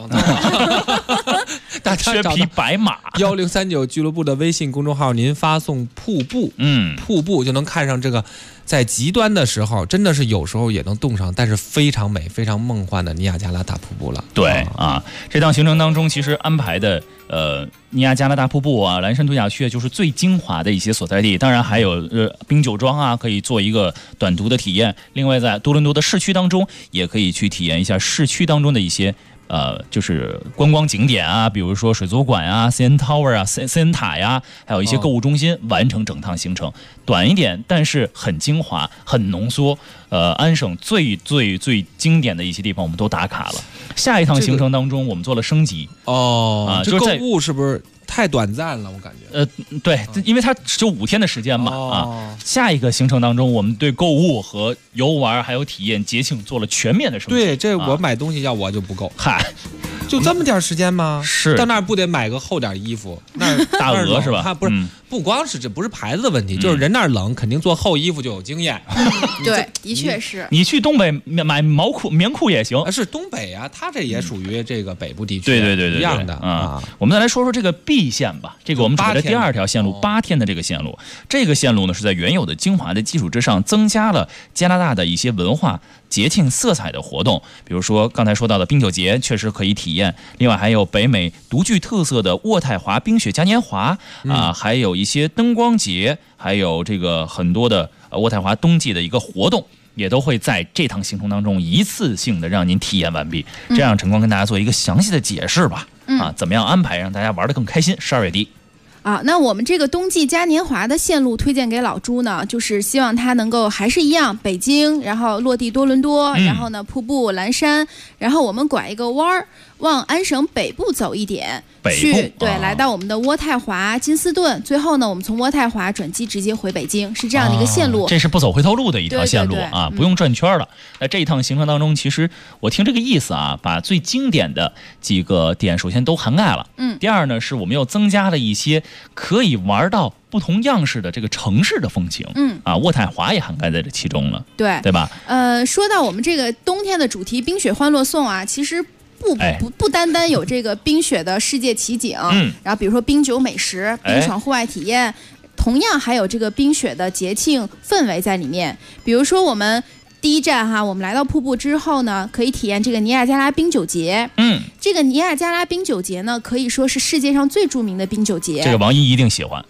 大家缺匹白马。 1039俱乐部的微信公众号，您发送瀑布，瀑布就能看上这个，在极端的时候，真的是有时候也能冻上，但是非常美、非常梦幻的尼亚加拉大瀑布了。 对啊，这趟行程当中其实安排的尼亚加拉大瀑布啊、蓝山度假区就是最精华的一些所在地，当然还有冰酒庄啊，可以做一个短途的体验。另外，在多伦多的市区当中，也可以去体验一下市区当中的一些就是观光景点啊，比如说水族馆啊、CN Tower 啊、CN 塔呀，还有一些购物中心，完成整趟行程。短一点，但是很精华、很浓缩。安省最经典的一些地方我们都打卡了。下一趟行程当中，我们做了升级。 这购物是不是太短暂了？我感觉。 对，因为它只有5天的时间嘛。下一个行程当中，我们对购物和游玩还有体验节庆做了全面的升级。 对，这我买东西要我就不够。 嗨。 就这么点时间吗？ 是到那儿不得买个厚点衣服？那大鹅是吧？ 它不是，不光是这不是牌子的问题，就是人那儿冷，肯定做厚衣服就有经验。 对，的确是。 你去东北买棉裤也行。 是东北啊，它这也属于这个北部地区。 对， 一样的啊。我们再来说说这个 B 线吧，这个我们指的第2条线路，8天的这个线路。这个线路呢是在原有的精华的基础之上，增加了加拿大的一些文化节庆色彩的活动，比如说刚才说到的冰酒节，确实可以体验。另外还有北美独具特色的渥太华冰雪嘉年华还有一些灯光节，还有这个很多的渥太华冬季的一个活动，也都会在这趟行程当中一次性的让您体验完毕。这样陈光跟大家做一个详细的解释吧。怎么样安排让大家玩得更开心？12月底。 那我们这个冬季嘉年华的线路推荐给老朱呢，就是希望它能够还是一样，北京，然后落地多伦多，然后呢瀑布蓝山，然后我们拐一个弯儿，往安省北部走一点，来到我们的渥太华、金斯顿，最后呢我们从渥太华转机直接回北京，是这样的一个线路。 这是不走回头路的一条线路啊，不用转圈了。那这一趟行程当中，其实我听这个意思啊，把最经典的几个点首先都涵盖了。第二呢，是我们又增加了一些可以玩到不同样式的这个城市的风情。渥太华也涵盖在这其中了，对吧？ 说到我们这个冬天的主题冰雪欢乐颂啊，其实不单单有这个冰雪的世界奇景，然后比如说冰酒美食、冰爽户外体验，同样还有这个冰雪的节庆氛围在里面。比如说我们第一站哈，我们来到瀑布之后呢，可以体验这个尼亚加拉冰酒节。这个尼亚加拉冰酒节呢，可以说是世界上最著名的冰酒节。 这个王一一定喜欢。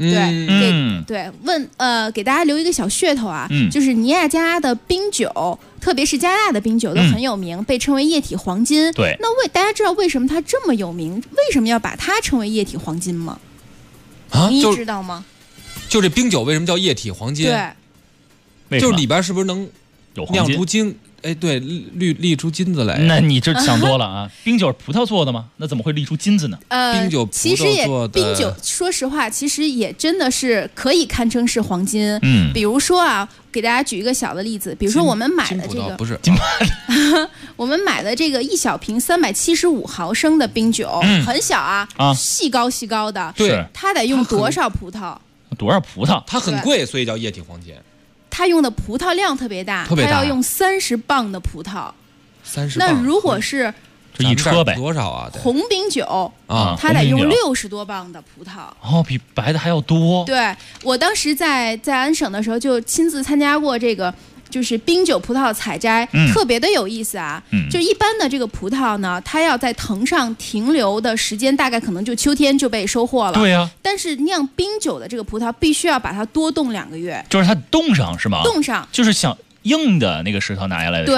给大家留一个小噱头啊，就是尼亚加拉的冰酒，特别是加拿大的冰酒都很有名，被称为液体黄金。 对， 那大家知道为什么它这么有名？为什么要把它称为液体黄金吗？你知道吗？ 就这冰酒为什么叫液体黄金？ 对， 就是里边是不是能有酿出金？对，沥出金子来。 那你这想多了啊！冰酒是葡萄做的吗？那怎么会沥出金子呢？ 冰酒其实也冰酒，说实话，其实也真的是可以堪称是黄金。比如说啊，给大家举一个小的例子，比如说我们买的这个不是金我们买的这个1小瓶375毫升的冰酒，很小啊，细高的。 对， 它得用多少葡萄？ 它很贵，所以叫液体黄金。 它用的葡萄量特别大，它要用30磅的葡萄。 30磅。 那如果是这一车呗， 多少啊？ 红冰酒它得用60多磅的葡萄。 比白的还要多。 对，我当时在安省的时候就亲自参加过这个。就是冰酒葡萄采摘，特别的有意思啊！就一般的这个葡萄呢，它要在藤上停留的时间大概可能就秋天就被收获了。 对呀。 但是酿冰酒的这个葡萄必须要把它多冻2个月。 就是它冻上是吗？ 冻上。 就是想硬的那个石头拿下来的时候。 对。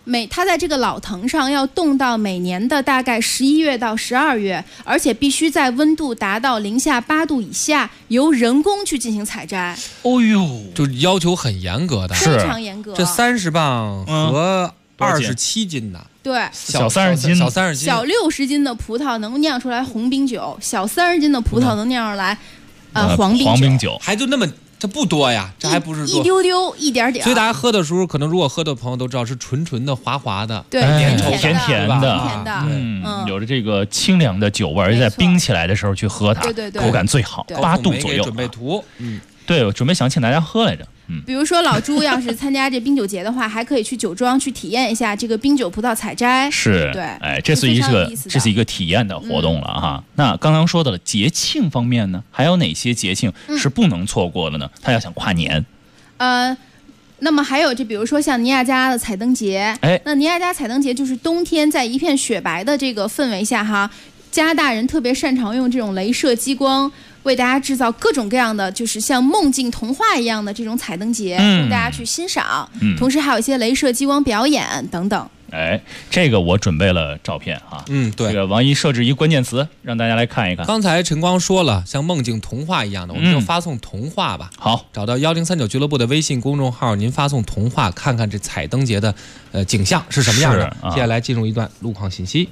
它在这个老藤上要冻到每年的大概11月到12月，而且必须在温度达到-8度以下，由人工去进行采摘。 哦呦， 就要求很严格的， 非常严格。 这30磅和27斤的， 对， 小30斤， 小30斤， 小60斤的葡萄能酿出来红冰酒，小30斤的葡萄能酿出来黄冰酒， 还就那么。这不多呀，这还不是多一丢丢一点点。 所以大家喝的时候，可能如果喝的朋友都知道是纯纯的、滑滑的， 对， 甜甜的，有着这个清凉的酒味，在冰起来的时候去喝它， 对， 口感最好，8度左右。 准备图， 对，我准备想请大家喝来着。 比如说老朱要是参加这冰酒节的话，还可以去酒庄去体验一下这个冰酒葡萄采摘。 是， 对， 哎，这是一个体验的活动了哈。那刚刚说到了节庆方面呢，还有哪些节庆是不能错过的呢？他要想跨年， 那么还有比如说像尼亚加拉的彩灯节，那尼亚加拉彩灯节就是冬天在一片雪白的这个氛围下哈，加拿大人特别擅长用这种镭射激光。为大家制造各种各样的，就是像梦境童话一样的这种彩灯节，供大家去欣赏。同时还有一些镭射激光表演等等。 哎，这个我准备了照片哈。 对， 这个王一设置一关键词，让大家来看一看。 刚才陈光说了，像梦境童话一样的，我们就发送童话吧。 好， 找到1039俱乐部的微信公众号，您发送童话，看看这彩灯节的景象是什么样的。接下来进入一段路况信息。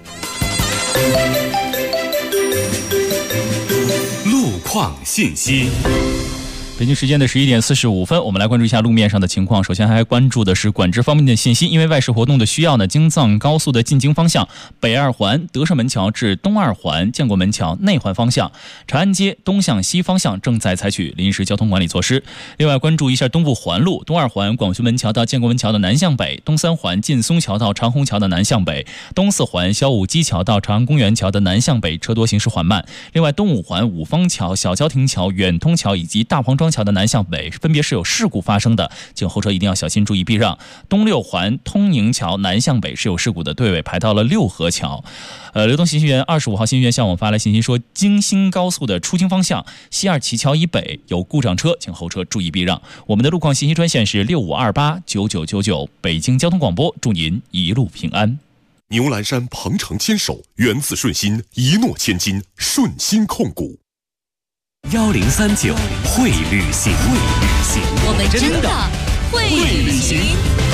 况信息。 北京时间的11点45分，我们来关注一下路面上的情况。首先还关注的是管制方面的信息，因为外事活动的需要呢，京藏高速的进京方向北二环德胜门桥至东二环建国门桥内环方向，长安街东向西方向正在采取临时交通管理措施。另外关注一下东部环路东二环广渠门桥到建国门桥的南向北，东三环劲松桥到长虹桥的南向北，东四环萧武基桥到长安公园桥的南向北车多行驶缓慢。另外东五环五方桥、小交亭桥、远通桥以及大黄庄桥的南向北分别是有事故发生的，请后车一定要小心注意避让。东六环通宁桥南向北是有事故的，队尾排到了六河桥。流动信息源25号信息源向我发来信息说，京新高速的出京方向西二旗桥以北有故障车，请后车注意避让。我们的路况信息专线是65289999，北京交通广播，祝您一路平安。 牛栏山鹏程牵手，源自顺心，一诺千金，顺心控股。 1039会旅行， 我们真的会旅行。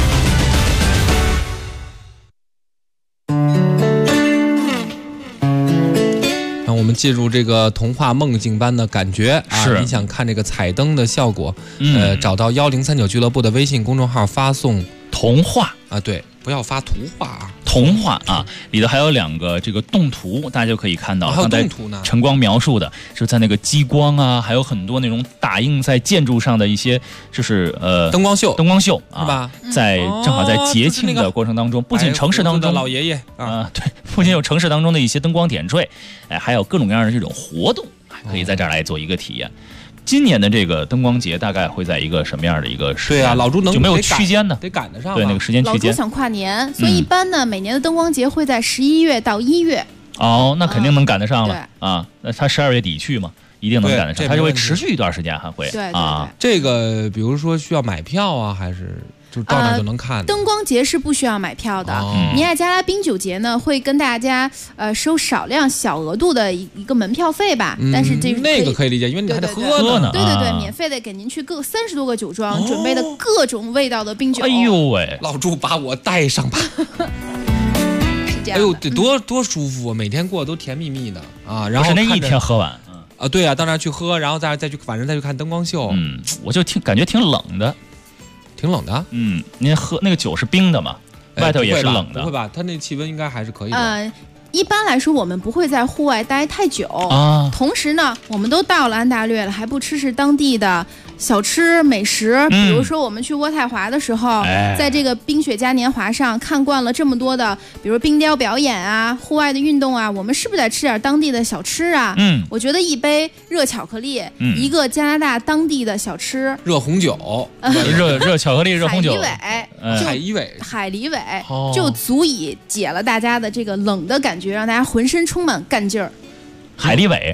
让我们进入这个童话梦境般的感觉啊！你想看这个彩灯的效果，找到1039俱乐部的微信公众号，发送童话啊，对，不要发图画啊。 童话啊，里头还有2个这个动图，大家就可以看到。 还有动图呢。 晨光描述的是在那个激光啊，还有很多那种打印在建筑上的一些，就是灯光秀啊， 是吧？ 正好在节庆的过程当中，不仅城市当中老爷爷啊， 对，不仅有城市当中的一些灯光点缀，还有各种各样的这种活动，可以在这儿来做一个体验。今年的这个灯光节大概会在一个什么样的一个时间？ 对啊，老朱就没有区间呢？ 得赶得上。 对，那个时间区间。 老朱想跨年，所以一般呢，每年的灯光节会在11月到1月。 哦，那肯定能赶得上了啊！那他12月底去嘛，一定能赶得上。他就会持续一段时间，还会啊。 这个比如说需要买票啊，还是？就到那就能看。 灯光节是不需要买票的。尼亚加拉冰酒节呢，会跟大家收少量小额度的一个门票费吧。但是这那个可以理解，因为你还得喝呢。 对对对，免费的给您去30多个酒庄准备的各种味道的冰酒。 哎呦喂， 老朱把我带上吧。 是这样。 哎呦，得多舒服啊！每天过都甜蜜蜜的啊。然后是那一天喝完。 啊，对啊，到那儿去喝，然后再去，反正再去看灯光秀。 我就感觉挺冷的。 挺冷的， 您喝那个酒是冰的嘛，外头也是冷的， 不会吧？它那气温应该还是可以的。 一般来说，我们不会在户外待太久啊。同时呢，我们都到了安大略了，还不吃当地的小吃美食。比如说，我们去渥太华的时候，在这个冰雪嘉年华上看惯了这么多的，比如冰雕表演啊、户外的运动啊，我们是不是得吃点当地的小吃啊？我觉得一杯热巧克力，一个加拿大当地的小吃， 热红酒， 热巧克力、热红酒， 海狸尾就足以解了大家的这个冷的感觉，让大家浑身充满干劲儿。 海狸尾，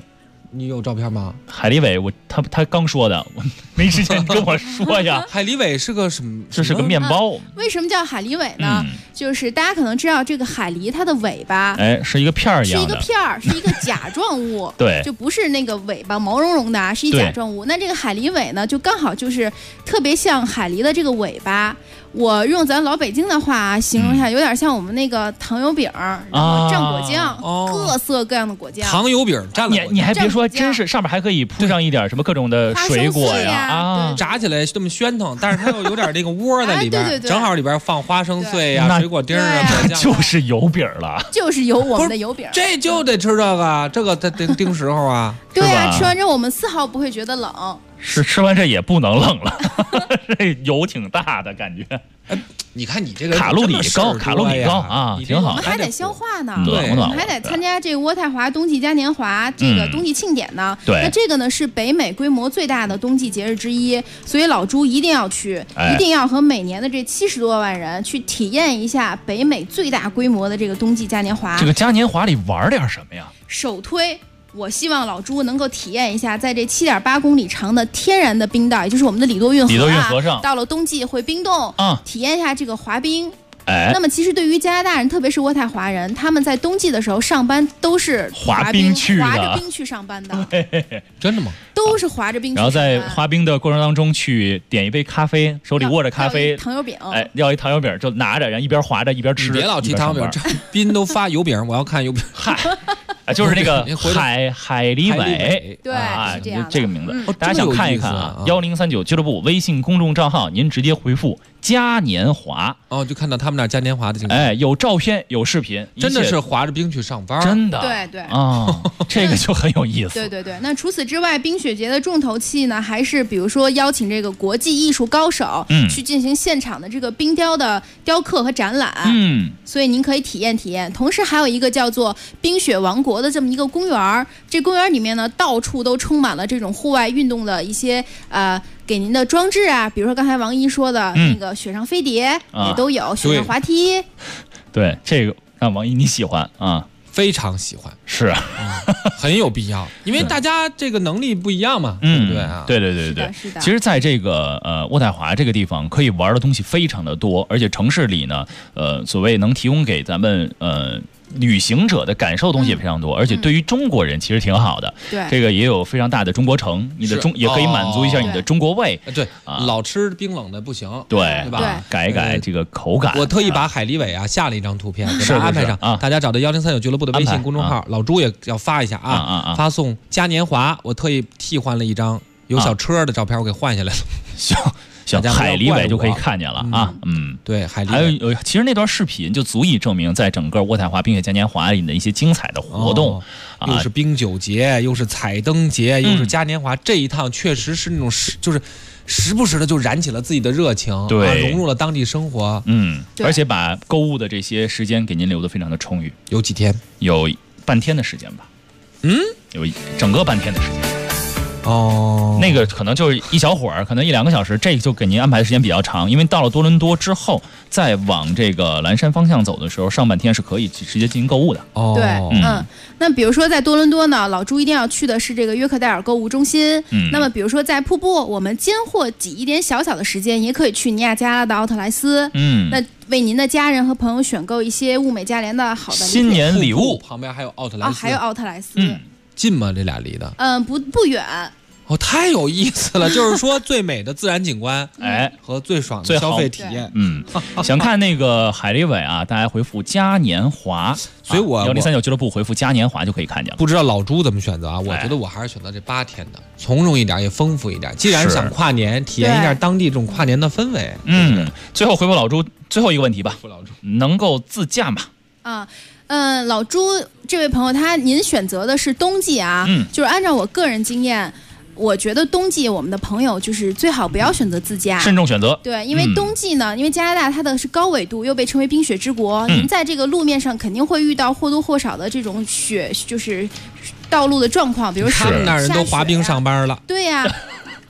你有照片吗？ 海狸尾，他刚说的，我没时间跟我说呀。 海狸尾是个什么？ 这是个面包。 为什么叫海狸尾呢？就是大家可能知道，这个海狸它的尾巴， 是一个片儿一样的， 是一个片儿，是一个甲状物。 对， 就不是那个尾巴毛茸茸的啊，是一甲状物。那这个海狸尾呢，就刚好就是特别像海狸的这个尾巴。我用咱老北京的话形容一下，有点像我们那个糖油饼，然后蘸果酱，各色各样的果酱。 糖油饼蘸了， 你还别说，真是上面还可以铺上一点什么各种的水果呀， 炸起来这么喧腾，但是它又有点那个窝在里边，正好里边放花生碎呀、水果丁啊， 就是油饼了， 就是有我们的油饼。 这就得吃这个在定时候啊。 对啊，吃完之后我们丝毫不会觉得冷。 是吃完这也不能冷了，这油挺大的感觉。 你看你这个卡路里高啊，挺好。 我们还得消化呢， 对， 我们还得参加这个渥太华冬季嘉年华这个冬季庆典呢。 对， 那这个呢是北美规模最大的冬季节日之一，所以老朱一定要去，一定要和每年的这70多万人去体验一下北美最大规模的这个冬季嘉年华。 这个嘉年华里玩点什么呀？ 首推。我希望老朱能够体验一下，在这7.8公里长的天然的冰道，也就是我们的里多运河上，到了冬季会冰冻，体验一下这个滑冰。那么其实对于加拿大人，特别是渥太华人，他们在冬季的时候上班都是滑着冰去上班的。 真的吗？ 都是滑着冰去上班。 然后在滑冰的过程当中去点一杯咖啡，手里握着咖啡， 糖油饼， 要一糖油饼就拿着，然后一边滑着一边吃。 你别老提糖油饼，这宾都发油饼，我要看油饼。 嗨，就是那个海狸尾， 对，是这样这个名字，大家想看一看啊，1039俱乐部微信公众账号，您直接回复嘉年华就看到他们那嘉年华的景象。 有照片有视频， 真的是滑着冰去上班， 真的， 对这个就很有意思。 对。那除此之外，冰雪节的重头戏呢，还是比如说邀请这个国际艺术高手，去进行现场的这个冰雕的雕刻和展览。所以您可以体验体验。同时还有一个叫做冰雪王国的这么一个公园，这公园里面呢，到处都充满了这种户外运动的一些给您的装置啊，比如说刚才王一说的那个雪上飞碟也都有，雪上滑梯。 对，这个让王一你喜欢啊？ 非常喜欢， 是， 很有必要，因为大家这个能力不一样嘛，对不对啊？ 对。 是的。 其实，在这个渥太华这个地方，可以玩的东西非常的多，而且城市里呢，所谓能提供给咱们旅行者的感受的东西也非常多，而且对于中国人其实挺好的。 对， 这个也有非常大的中国城，你的也可以满足一下你的中国胃。 对，老吃冰冷的不行， 对吧？ 改一改这个口感。 我特意把海狸尾下了一张图片，给大家安排上啊。大家找到1039俱乐部的微信公众号，老朱也要发一下啊。发送嘉年华，我特意替换了一张有小车的照片，我给换下来了。 行，海狸尾就可以看见了啊。 对，海狸尾。 还有，其实那段视频就足以证明，在整个渥太华冰雪嘉年华里的一些精彩的活动， 又是冰酒节，又是彩灯节，又是嘉年华，这一趟确实是那种就是时不时的就燃起了自己的热情， 对， 融入了当地生活， 而且把购物的这些时间给您留得非常的充裕。 有几天？ 有半天的时间吧。有整个半天的时间。那个可能就是一小会儿，可能1-2个小时，这就给您安排的时间比较长。因为到了多伦多之后，再往这个蓝山方向走的时候，上半天是可以直接进行购物的。 对，那比如说在多伦多呢，老朱一定要去的是这个约克戴尔购物中心。那么比如说在瀑布，我们间或挤一点小小的时间，也可以去尼亚加拉的奥特莱斯。那为您的家人和朋友选购一些物美价廉的好的新年礼物。 旁边还有奥特莱斯， 还有奥特莱斯。 近吗？这俩离的？ 不远。 太有意思了！就是说，最美的自然景观，和最爽的消费体验。 想看那个海狸尾啊，大家回复嘉年华， 所以我 1039俱乐部回复嘉年华就可以看见了。 不知道老朱怎么选择啊？我觉得我还是选择这8天的，从容一点，也丰富一点。既然想跨年，体验一下当地这种跨年的氛围。 最后回复老朱最后一个问题吧，能够自驾吗？ 老朱这位朋友，您选择的是冬季啊，就是按照我个人经验。我觉得冬季我们的朋友就是最好不要选择自驾， 慎重选择。 对，因为冬季呢，因为加拿大它的是高纬度，又被称为冰雪之国，您在这个路面上肯定会遇到或多或少的这种雪，就是道路的状况，比如他们那人都滑冰上班了。 对呀。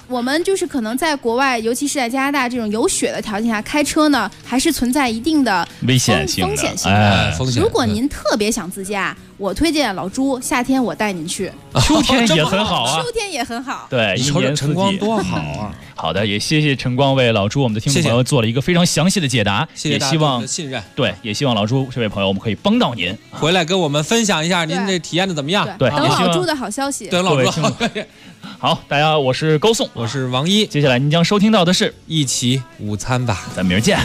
我们就是可能在国外，尤其是在加拿大这种有雪的条件下开车呢，还是存在一定的危险性、 风险性的。 如果您特别想自驾，我推荐老朱，夏天我带您去， 秋天也很好啊， 秋天也很好。 对， 你瞅瞅晨光多好啊！ 好的，也谢谢晨光为老朱我们的听众朋友做了一个非常详细的解答， 谢谢大家的信任。 对，也希望老朱这位朋友我们可以帮到您， 回来跟我们分享一下您这体验的怎么样？ 对， 等老朱的好消息。 等老朱。 好，大家，我是高颂， 我是王一。 接下来您将收听到的是一起午餐吧， 咱明儿见。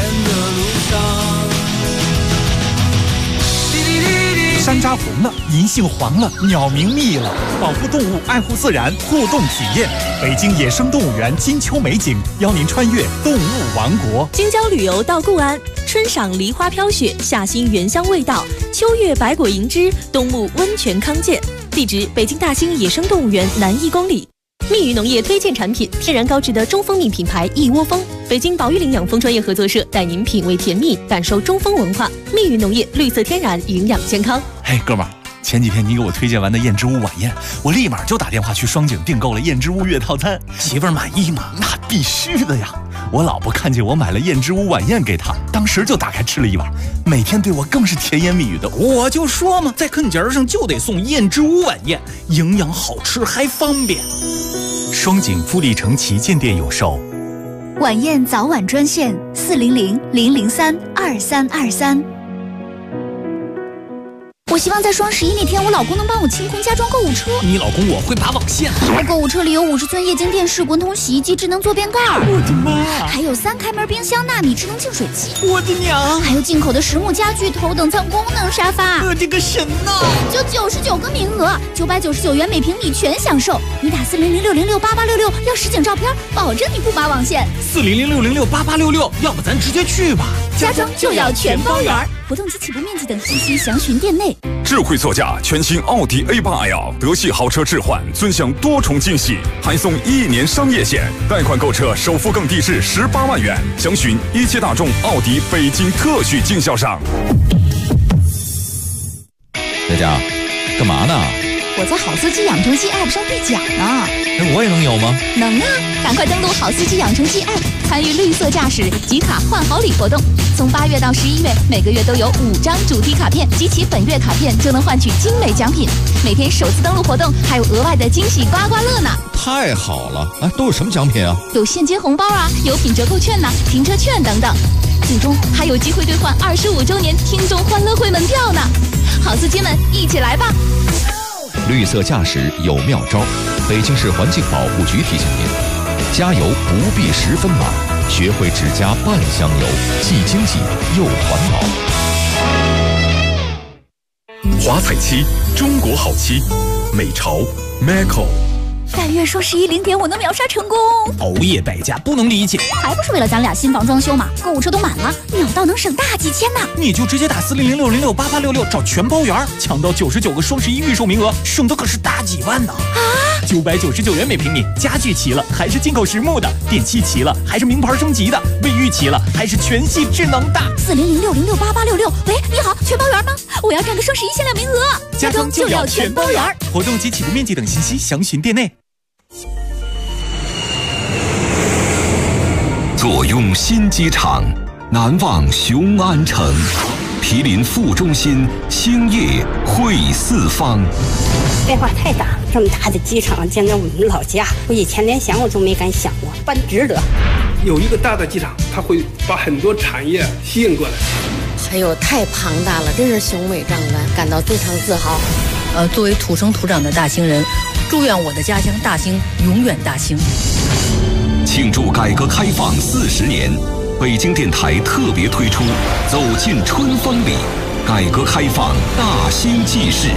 山楂红了，银杏黄了，鸟鸣密了，保护动物，爱护自然，互动体验。北京野生动物园金秋美景，邀您穿越动物王国。 京郊旅游到固安，春赏梨花飘雪，夏欣原香味道，秋月百果银枝，冬沐温泉康健。地址：北京大兴野生动物园南1公里。蜜语农业推荐产品：天然高质的中蜂蜜品牌一窝蜂。北京保育领养蜂专业合作社带您品味甜蜜，感受中蜂文化。蜜语农业，绿色天然，营养健康。 嘿，哥们儿，前几天你给我推荐完的燕之屋晚宴，我立马就打电话去双井订购了燕之屋月套餐。媳妇儿满意吗？那必须的呀！我老婆看见我买了燕之屋晚宴给她，当时就打开吃了一碗，每天对我更是甜言蜜语的。 我就说嘛，在坑节上就得送燕之屋晚宴，营养好吃还方便。双井富力城旗舰店有售。 晚宴早晚专线400-003-2323。我希望在双11那天，我老公能帮我清空家装购物车。 你老公我会拔网线。 我购物车里有50寸液晶电视、滚筒洗衣机、智能坐便盖。 我的妈！ 还有3开门冰箱、纳米智能净水器。 我的娘！ 还有进口的实木家具、头等舱功能沙发。 我的个神呐！ 就99个名额，999元每平米全享受。你打400-606-8866要实景照片，保证你不拔网线。 400-606-8866，要不咱直接去吧。 家装就要全包圆。活动及起步面积等信息详询店内。 智慧座驾全新奥迪 A8L 德系豪车置换，尊享多重惊喜，还送1年商业险，贷款购车首付更低至18万元。详询一汽大众奥迪北京特许经销商。 佳佳，干嘛呢？ 我在好司机养成系 App 上兑奖呢。 那我也能有吗？ 能啊！赶快登录好司机养成系 App， 参与绿色驾驶集卡换好礼活动。从8月到11月，每个月都有5张主题卡片，集齐本月卡片就能换取精美奖品。每天首次登录活动还有额外的惊喜刮刮乐呢！ 太好了！哎，都有什么奖品啊？ 有现金红包啊，有品折扣券呐、停车券等等。最终还有机会兑换25周年听众欢乐会门票呢！好司机们，一起来吧！ 绿色驾驶有妙招，北京市环境保护局提醒您：加油不必10分满，学会只加半箱油，既经济又环保。 华彩漆，中国好漆，美潮 Macco。 但愿双110点我能秒杀成功。 熬夜败家不能理解， 还不是为了咱俩新房装修嘛？购物车都满了，秒到能省大几千呢。 你就直接打400-606-8866找全包圆，抢到99个双11预售名额，省的可是大几万呢！ 啊 ，999元每平米，家具齐了还是进口实木的，电器齐了还是名牌升级的，卫浴齐了还是全系智能的。 400-606-8866，喂，你好，全包圆吗？我要占个双11限量名额。 家装就要全包圆，活动及起步面积等信息详询店内。 坐拥新机场，难忘雄安城。毗邻副中心，兴业汇四方。 变化太大，这么大的机场，见在我们老家，我以前连想我都没敢想过，办值得。 有一个大的机场，它会把很多产业吸引过来。 还有太庞大了，真是雄伟壮观，感到非常自豪。 作为土生土长的大兴人，祝愿我的家乡大兴永远大兴。 庆祝改革开放40年，北京电台特别推出《走进春风里》，改革开放大兴纪事。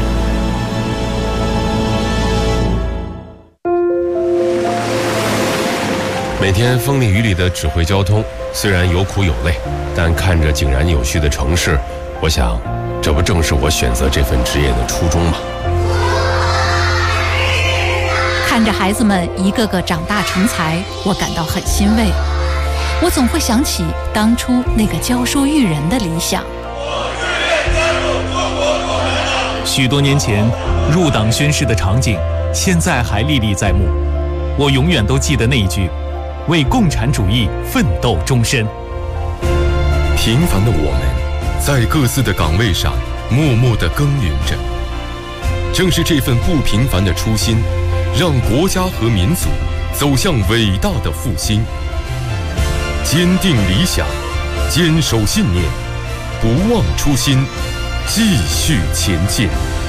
每天风里雨里的指挥交通，虽然有苦有累，但看着井然有序的城市，我想，这不正是我选择这份职业的初衷吗？ 看着孩子们一个个长大成才，我感到很欣慰。我总会想起当初那个教书育人的理想。 许多年前入党宣誓的场景，现在还历历在目。 我永远都记得那一句：为共产主义奋斗终身。 平凡的我们，在各自的岗位上默默地耕耘着。正是这份不平凡的初心，让国家和民族走向伟大的复兴。坚定理想，坚守信念，不忘初心，继续前进。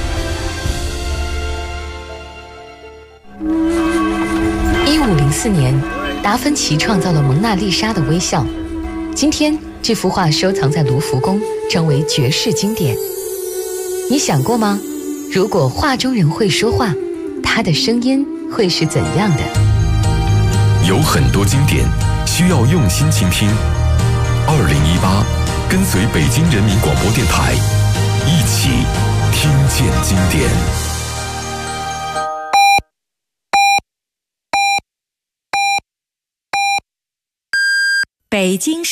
1504年，达芬奇创造了蒙娜丽莎的微笑。今天，这幅画收藏在卢浮宫，成为绝世经典。你想过吗？如果画中人会说话，他的声音会是怎样的？ 有很多经典需要用心倾听。2018，跟随北京人民广播电台，一起听见经典。 北京市